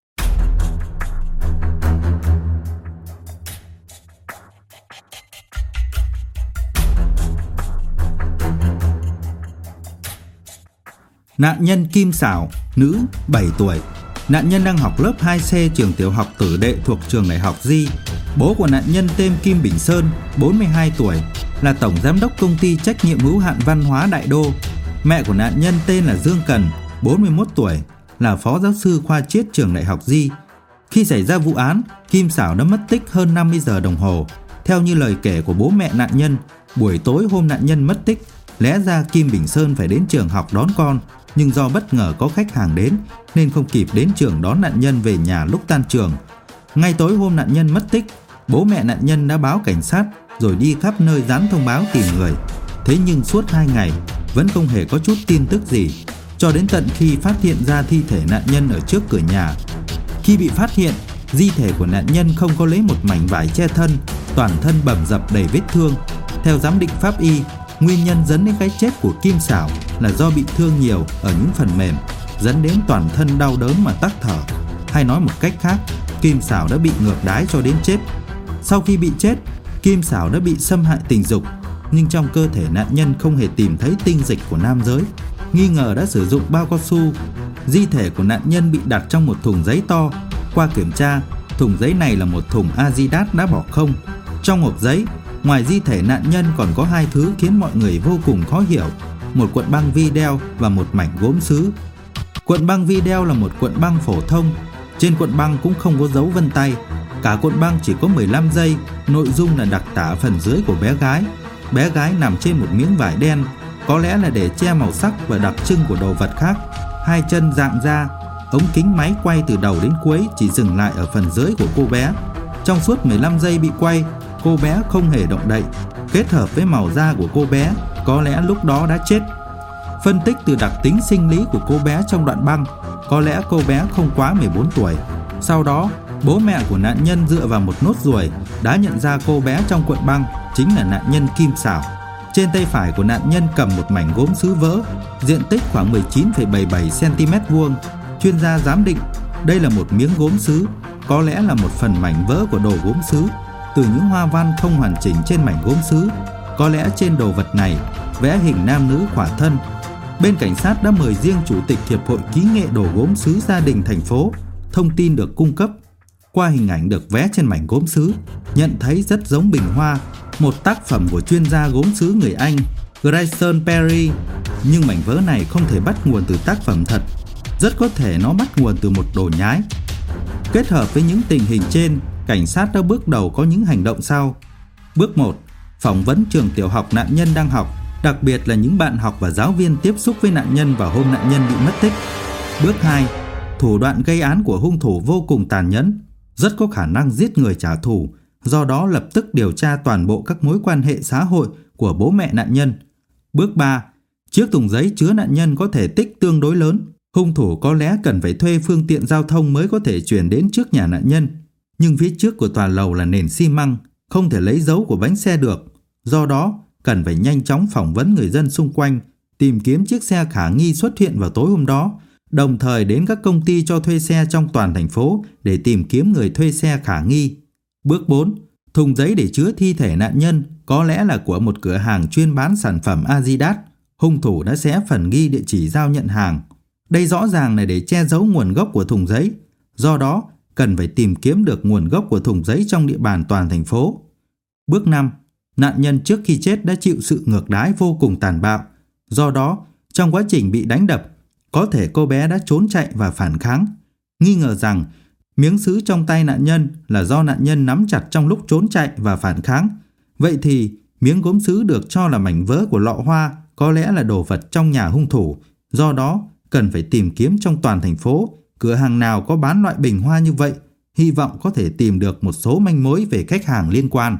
Nạn nhân Kim Xảo, nữ, 7 tuổi. Nạn nhân đang học lớp 2C trường tiểu học Tử Đệ thuộc trường đại học Di. Bố của nạn nhân tên Kim Bình Sơn, 42 tuổi, là tổng giám đốc công ty trách nhiệm hữu hạn văn hóa Đại Đô. Mẹ của nạn nhân tên là Dương Cần, 41 tuổi, là phó giáo sư khoa triết trường đại học Di. Khi xảy ra vụ án, Kim Xảo đã mất tích hơn 50 giờ đồng hồ. Theo như lời kể của bố mẹ nạn nhân, buổi tối hôm nạn nhân mất tích, lẽ ra Kim Bình Sơn phải đến trường học đón con, nhưng do bất ngờ có khách hàng đến nên không kịp đến trường đón nạn nhân về nhà lúc tan trường. Ngay tối hôm nạn nhân mất tích, bố mẹ nạn nhân đã báo cảnh sát rồi đi khắp nơi dán thông báo tìm người. Thế nhưng suốt 2 ngày vẫn không hề có chút tin tức gì, cho đến tận khi phát hiện ra thi thể nạn nhân ở trước cửa nhà. Khi bị phát hiện, di thể của nạn nhân không có lấy một mảnh vải che thân, toàn thân bầm dập đầy vết thương. Theo giám định pháp y, nguyên nhân dẫn đến cái chết của Kim Xảo là do bị thương nhiều ở những phần mềm, dẫn đến toàn thân đau đớn mà tắc thở. Hay nói một cách khác, Kim Xảo đã bị ngược đái cho đến chết. Sau khi bị chết, Kim Xảo đã bị xâm hại tình dục, nhưng trong cơ thể nạn nhân không hề tìm thấy tinh dịch của nam giới. Nghi ngờ đã sử dụng bao cao su. Di thể của nạn nhân bị đặt trong một thùng giấy to. Qua kiểm tra, thùng giấy này là một thùng Adidas đã bỏ không. Trong hộp giấy, ngoài di thể nạn nhân còn có 2 thứ khiến mọi người vô cùng khó hiểu: một cuộn băng video và một mảnh gốm sứ. Cuộn băng video là một cuộn băng phổ thông. Trên cuộn băng cũng không có dấu vân tay. Cả cuộn băng chỉ có 15 giây. Nội dung là đặc tả phần dưới của bé gái. Bé gái nằm trên một miếng vải đen, có lẽ là để che màu sắc và đặc trưng của đồ vật khác. 2 chân dạng ra. Ống kính máy quay từ đầu đến cuối chỉ dừng lại ở phần dưới của cô bé. Trong suốt 15 giây bị quay, cô bé không hề động đậy. Kết hợp với màu da của cô bé, có lẽ lúc đó đã chết. Phân tích từ đặc tính sinh lý của cô bé trong đoạn băng, có lẽ cô bé không quá 14 tuổi. Sau đó, bố mẹ của nạn nhân dựa vào một nốt ruồi đã nhận ra cô bé trong cuộn băng chính là nạn nhân Kim Xảo. Trên tay phải của nạn nhân cầm một mảnh gốm sứ vỡ, diện tích khoảng 19,77 cm vuông. Chuyên gia giám định đây là một miếng gốm sứ, có lẽ là một phần mảnh vỡ của đồ gốm sứ. Từ những hoa văn không hoàn chỉnh trên mảnh gốm sứ, có lẽ trên đồ vật này vẽ hình nam nữ khỏa thân. Bên cảnh sát đã mời riêng chủ tịch hiệp hội kỹ nghệ đồ gốm sứ gia đình thành phố. Thông tin được cung cấp qua hình ảnh được vẽ trên mảnh gốm sứ, nhận thấy rất giống bình hoa, một tác phẩm của chuyên gia gốm sứ người Anh Grayson Perry. Nhưng mảnh vỡ này không thể bắt nguồn từ tác phẩm thật, rất có thể nó bắt nguồn từ một đồ nhái. Kết hợp với những tình hình trên, cảnh sát đã bước đầu có những hành động sau. Bước 1. Phỏng vấn trường tiểu học nạn nhân đang học, đặc biệt là những bạn học và giáo viên tiếp xúc với nạn nhân vào hôm nạn nhân bị mất tích. Bước 2. Thủ đoạn gây án của hung thủ vô cùng tàn nhẫn, rất có khả năng giết người trả thù, do đó lập tức điều tra toàn bộ các mối quan hệ xã hội của bố mẹ nạn nhân. Bước 3. Chiếc thùng giấy chứa nạn nhân có thể tích tương đối lớn, hung thủ có lẽ cần phải thuê phương tiện giao thông mới có thể chuyển đến trước nhà nạn nhân. Nhưng phía trước của tòa lầu là nền xi măng, không thể lấy dấu của bánh xe được. Do đó, cần phải nhanh chóng phỏng vấn người dân xung quanh, tìm kiếm chiếc xe khả nghi xuất hiện vào tối hôm đó, đồng thời đến các công ty cho thuê xe trong toàn thành phố để tìm kiếm người thuê xe khả nghi. Bước 4. Thùng giấy để chứa thi thể nạn nhân có lẽ là của một cửa hàng chuyên bán sản phẩm Adidas. Hung thủ đã xé phần ghi địa chỉ giao nhận hàng. Đây rõ ràng là để che giấu nguồn gốc của thùng giấy. Do đó, cần phải tìm kiếm được nguồn gốc của thùng giấy trong địa bàn toàn thành phố. Bước 5. Nạn nhân trước khi chết đã chịu sự ngược đãi vô cùng tàn bạo. Do đó, trong quá trình bị đánh đập, có thể cô bé đã trốn chạy và phản kháng. Nghi ngờ rằng miếng sứ trong tay nạn nhân là do nạn nhân nắm chặt trong lúc trốn chạy và phản kháng. Vậy thì miếng gốm sứ được cho là mảnh vỡ của lọ hoa có lẽ là đồ vật trong nhà hung thủ. Do đó, cần phải tìm kiếm trong toàn thành phố cửa hàng nào có bán loại bình hoa như vậy, hy vọng có thể tìm được một số manh mối về khách hàng liên quan.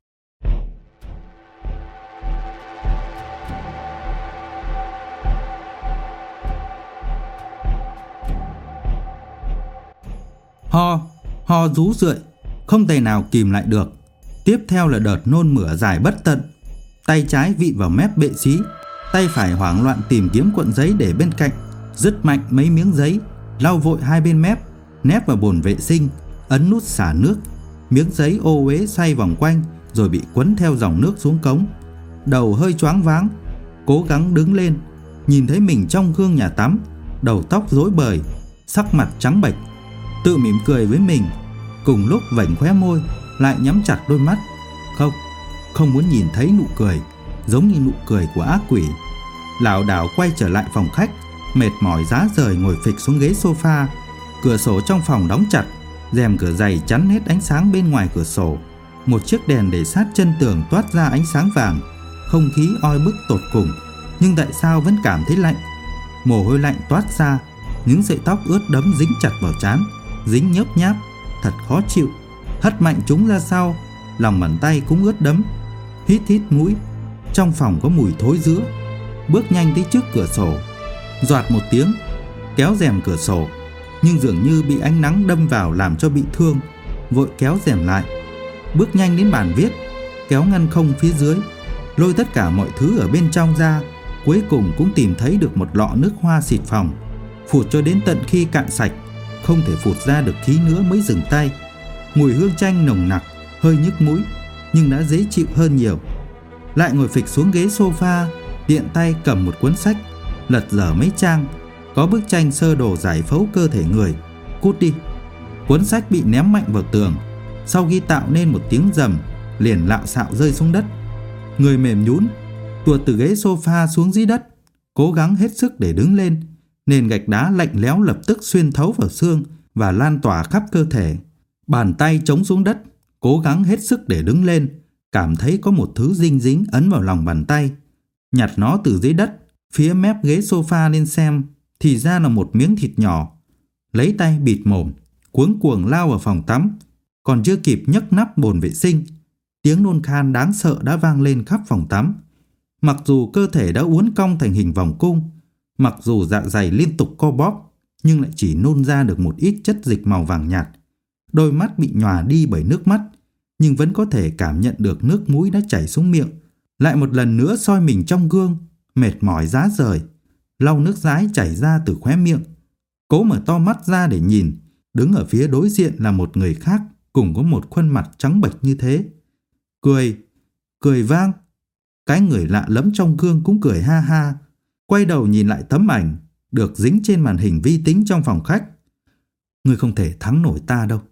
Ho rú rượi, không thể nào kìm lại được. Tiếp theo là đợt nôn mửa dài bất tận. Tay trái vịn vào mép bệ xí, tay phải hoảng loạn tìm kiếm cuộn giấy để bên cạnh, dứt mạnh mấy miếng giấy, lau vội hai bên mép, nép vào bồn vệ sinh, ấn nút xả nước. Miếng giấy ô uế xoay vòng quanh rồi bị quấn theo dòng nước xuống cống. Đầu hơi choáng váng, cố gắng đứng lên, nhìn thấy mình trong gương nhà tắm, đầu tóc rối bời, sắc mặt trắng bệch. Tự mỉm cười với mình, cùng lúc vểnh khóe môi, lại nhắm chặt đôi mắt. Không muốn nhìn thấy nụ cười, giống như nụ cười của ác quỷ. Lảo đảo quay trở lại phòng khách, mệt mỏi rã rời ngồi phịch xuống ghế sofa. Cửa sổ trong phòng đóng chặt, rèm cửa dày chắn hết ánh sáng bên ngoài cửa sổ. Một chiếc đèn để sát chân tường toát ra ánh sáng vàng. Không khí oi bức tột cùng, nhưng tại sao vẫn cảm thấy lạnh. Mồ hôi lạnh toát ra, những sợi tóc ướt đẫm dính chặt vào trán, dính nhớp nháp, thật khó chịu. Hất mạnh chúng ra sau, lòng bàn tay cũng ướt đẫm. Hít mũi, trong phòng có mùi thối rữa. Bước nhanh tới trước cửa sổ, doạt một tiếng, kéo rèm cửa sổ, nhưng dường như bị ánh nắng đâm vào làm cho bị thương, vội kéo rèm lại. Bước nhanh đến bàn viết, kéo ngăn không phía dưới, lôi tất cả mọi thứ ở bên trong ra. Cuối cùng cũng tìm thấy được một lọ nước hoa xịt phòng, phụt cho đến tận khi cạn sạch, không thể phụt ra được khí nữa mới dừng tay. Mùi hương chanh nồng nặc, hơi nhức mũi, nhưng đã dễ chịu hơn nhiều. Lại ngồi phịch xuống ghế sofa, tiện tay cầm một cuốn sách, lật dở mấy trang, có bức tranh sơ đồ giải phẫu cơ thể người. Cút đi. Cuốn sách bị ném mạnh vào tường, sau khi tạo nên một tiếng rầm, liền lạo xạo rơi xuống đất. Người mềm nhũn, tuột từ ghế sofa xuống dưới đất, cố gắng hết sức để đứng lên. Nền gạch đá lạnh lẽo lập tức xuyên thấu vào xương và lan tỏa khắp cơ thể. Bàn tay chống xuống đất, cố gắng hết sức để đứng lên, cảm thấy có một thứ dinh dính ấn vào lòng bàn tay. Nhặt nó từ dưới đất, phía mép ghế sofa lên xem, thì ra là một miếng thịt nhỏ. Lấy tay bịt mồm, cuống cuồng lao vào phòng tắm. Còn chưa kịp nhấc nắp bồn vệ sinh, tiếng nôn khan đáng sợ đã vang lên khắp phòng tắm. Mặc dù cơ thể đã uốn cong thành hình vòng cung, mặc dù dạ dày liên tục co bóp, nhưng lại chỉ nôn ra được một ít chất dịch màu vàng nhạt. Đôi mắt bị nhòa đi bởi nước mắt, nhưng vẫn có thể cảm nhận được nước mũi đã chảy xuống miệng. Lại một lần nữa soi mình trong gương, mệt mỏi rã rời, lau nước dãi chảy ra từ khóe miệng. Cố mở to mắt ra để nhìn, đứng ở phía đối diện là một người khác, cùng có một khuôn mặt trắng bệch như thế. Cười vang. Cái người lạ lẫm trong gương cũng cười ha ha, quay đầu nhìn lại tấm ảnh được dính trên màn hình vi tính trong phòng khách. Ngươi không thể thắng nổi ta đâu.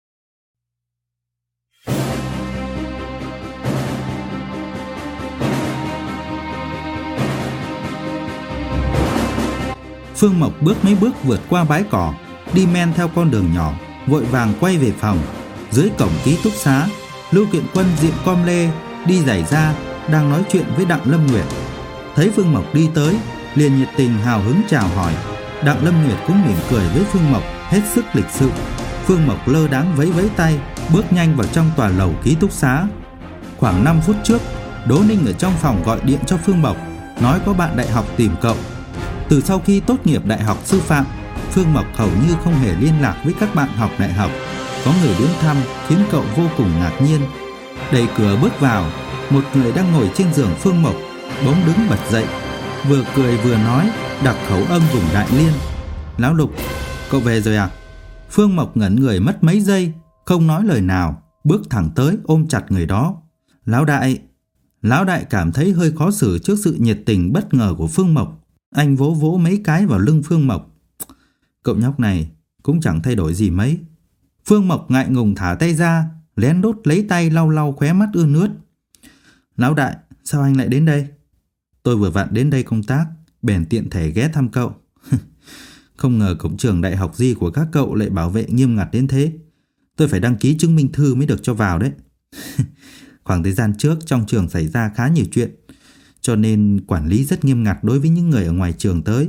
Phương Mộc bước mấy bước vượt qua bãi cỏ, đi men theo con đường nhỏ, vội vàng quay về phòng. Dưới cổng ký túc xá, Lưu Kiện Quân diện com lê, đi giày da, đang nói chuyện với Đặng Lâm Nguyệt. Thấy Phương Mộc đi tới, liền nhiệt tình hào hứng chào hỏi. Đặng Lâm Nguyệt cũng mỉm cười với Phương Mộc, hết sức lịch sự. Phương Mộc lơ đãng vẫy vẫy tay, bước nhanh vào trong tòa lầu ký túc xá. Khoảng 5 phút trước, Đỗ Ninh ở trong phòng gọi điện cho Phương Mộc, nói có bạn đại học tìm cậu. Từ sau khi tốt nghiệp đại học sư phạm, Phương Mộc hầu như không hề liên lạc với các bạn học đại học. Có người đến thăm khiến cậu vô cùng ngạc nhiên. Đẩy cửa bước vào, Một người đang ngồi trên giường Phương Mộc bỗng đứng bật dậy, vừa cười vừa nói, đặc khẩu âm vùng Đại Liên: "Lão Lục, cậu về rồi à?" Phương Mộc ngẩn người mất mấy giây, không nói lời nào, bước thẳng tới ôm chặt người đó. "Lão Đại." Lão Đại cảm thấy hơi khó xử trước sự nhiệt tình bất ngờ của Phương Mộc. Anh vỗ vỗ mấy cái vào lưng Phương Mộc. "Cậu nhóc này cũng chẳng thay đổi gì mấy." Phương Mộc ngại ngùng thả tay ra, lén lút lấy tay lau lau khóe mắt ươn ướt. "Lão Đại, sao anh lại đến đây?" "Tôi vừa vặn đến đây công tác, bèn tiện thể ghé thăm cậu." "Không ngờ cổng trường đại học Di của các cậu lại bảo vệ nghiêm ngặt đến thế. Tôi phải đăng ký chứng minh thư mới được cho vào đấy." "Khoảng thời gian trước trong trường xảy ra khá nhiều chuyện, cho nên quản lý rất nghiêm ngặt đối với những người ở ngoài trường tới."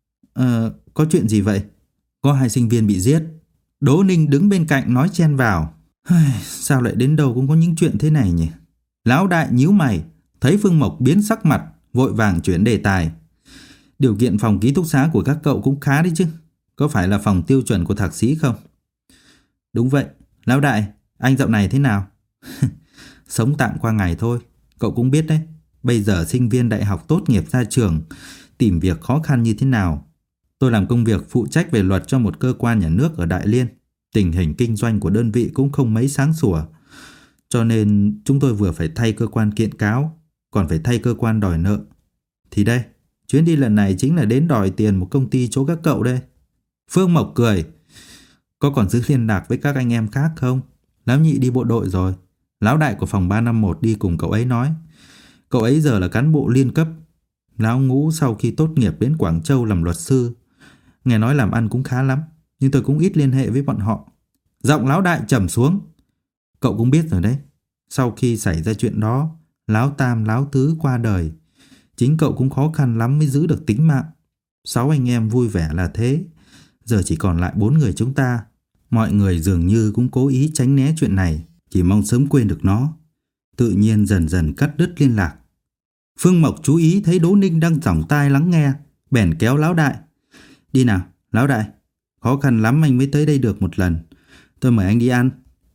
Có chuyện gì vậy?" "Có 2 sinh viên bị giết." Đỗ Ninh đứng bên cạnh nói chen vào. Sao lại đến đâu cũng có những chuyện thế này nhỉ? Lão Đại nhíu mày, thấy Phương Mộc biến sắc mặt, vội vàng chuyển đề tài. "Điều kiện phòng ký túc xá của các cậu cũng khá đấy chứ. Có phải là phòng tiêu chuẩn của thạc sĩ không?" "Đúng vậy. Lão Đại, anh dạo này thế nào?" "Sống tạm qua ngày thôi. Cậu cũng biết đấy, bây giờ sinh viên đại học tốt nghiệp ra trường tìm việc khó khăn như thế nào. Tôi làm công việc phụ trách về luật cho một cơ quan nhà nước ở Đại Liên. Tình hình kinh doanh của đơn vị cũng không mấy sáng sủa, cho nên chúng tôi vừa phải thay cơ quan kiện cáo, còn phải thay cơ quan đòi nợ. Thì đây, chuyến đi lần này chính là đến đòi tiền một công ty chỗ các cậu đây." Phương Mộc cười. "Có còn giữ liên lạc với các anh em khác không? Lão Nhị đi bộ đội rồi. Lão Đại của phòng 351 đi cùng cậu ấy nói. Cậu ấy giờ là cán bộ liên cấp. Lão Ngũ sau khi tốt nghiệp đến Quảng Châu làm luật sư. Nghe nói làm ăn cũng khá lắm, nhưng tôi cũng ít liên hệ với bọn họ." Giọng Lão Đại trầm xuống. "Cậu cũng biết rồi đấy, sau khi xảy ra chuyện đó, Lão Tam, Lão Tứ qua đời. Chính cậu cũng khó khăn lắm mới giữ được tính mạng. 6 anh em vui vẻ là thế, giờ chỉ còn lại 4 người chúng ta. Mọi người dường như cũng cố ý tránh né chuyện này, chỉ mong sớm quên được nó. Tự nhiên dần dần cắt đứt liên lạc." Phương Mộc chú ý thấy Đỗ Ninh đang dỏng tai lắng nghe, bèn kéo Lão Đại. "Đi nào, Lão Đại, khó khăn lắm anh mới tới đây được một lần. Tôi mời anh đi ăn."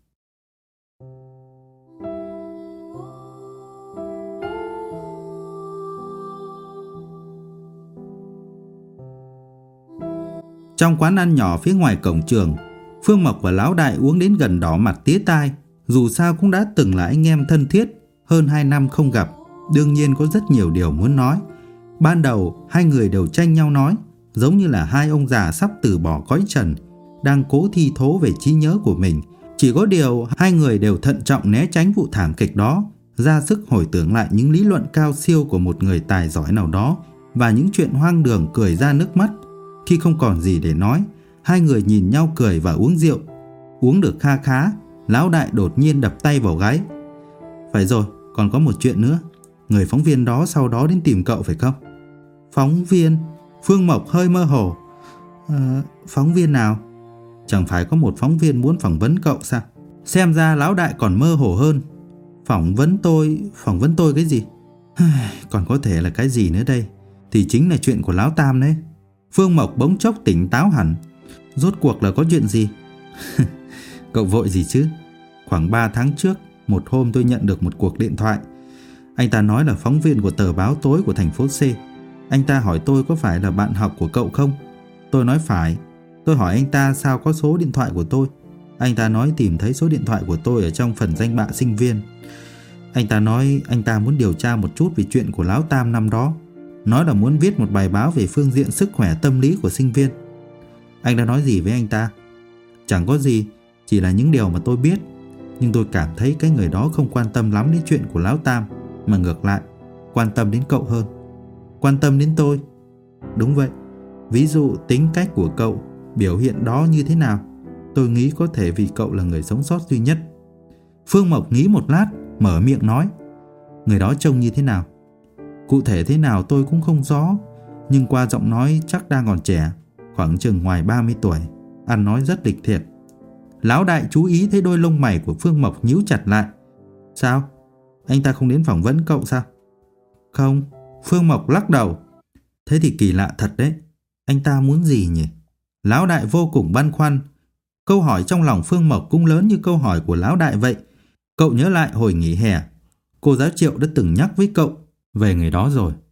Trong quán ăn nhỏ phía ngoài cổng trường, Phương Mộc và Lão Đại uống đến gần đỏ mặt tía tai. Dù sao cũng đã từng là anh em thân thiết, hơn 2 năm không gặp, đương nhiên có rất nhiều điều muốn nói. Ban đầu hai người đều tranh nhau nói, giống như là hai ông già sắp từ bỏ cõi trần, đang cố thi thố về trí nhớ của mình. Chỉ có điều hai người đều thận trọng né tránh vụ thảm kịch đó, ra sức hồi tưởng lại những lý luận cao siêu của một người tài giỏi nào đó và những chuyện hoang đường cười ra nước mắt. Khi không còn gì để nói, hai người nhìn nhau cười và uống rượu. Uống được kha khá, Lão Đại đột nhiên đập tay vào gáy. "Phải rồi, còn có một chuyện nữa. Người phóng viên đó sau đó đến tìm cậu phải không?" "Phóng viên?" Phương Mộc hơi mơ hồ. Phóng viên nào? Chẳng phải có một phóng viên muốn phỏng vấn cậu sao?" Xem ra Lão Đại còn mơ hồ hơn. Phỏng vấn tôi cái gì?" "Còn có thể là cái gì nữa đây? Thì chính là chuyện của Lão Tam đấy." Phương Mộc bỗng chốc tỉnh táo hẳn. "Rốt cuộc là có chuyện gì?" "Cậu vội gì chứ? Khoảng 3 tháng trước, một hôm tôi nhận được một cuộc điện thoại. Anh ta nói là phóng viên của tờ báo tối của thành phố C. Anh ta hỏi tôi có phải là bạn học của cậu không. Tôi nói phải. Tôi hỏi anh ta sao có số điện thoại của tôi. Anh ta nói tìm thấy số điện thoại của tôi ở trong phần danh bạ sinh viên. Anh ta nói anh ta muốn điều tra một chút về chuyện của Lão Tam năm đó. Nói là muốn viết một bài báo về phương diện sức khỏe tâm lý của sinh viên." "Anh đã nói gì với anh ta?" "Chẳng có gì, chỉ là những điều mà tôi biết. Nhưng tôi cảm thấy cái người đó không quan tâm lắm đến chuyện của Lão Tam, mà ngược lại quan tâm đến cậu hơn." "Quan tâm đến tôi?" "Đúng vậy. Ví dụ tính cách của cậu, biểu hiện đó như thế nào. Tôi nghĩ có thể vì cậu là người sống sót duy nhất." Phương Mộc nghĩ một lát, mở miệng nói. "Người đó trông như thế nào?" "Cụ thể thế nào tôi cũng không rõ, nhưng qua giọng nói chắc đang còn trẻ, khoảng chừng ngoài 30 tuổi, ăn nói rất lịch thiệp." Lão Đại chú ý thấy đôi lông mày của Phương Mộc nhíu chặt lại. "Sao? Anh ta không đến phỏng vấn cậu sao?" "Không." Phương Mộc lắc đầu. "Thế thì kỳ lạ thật đấy. Anh ta muốn gì nhỉ?" Lão Đại vô cùng băn khoăn. Câu hỏi trong lòng Phương Mộc cũng lớn như câu hỏi của Lão Đại vậy. Cậu nhớ lại hồi nghỉ hè, Cô giáo Triệu đã từng nhắc với cậu về người đó rồi.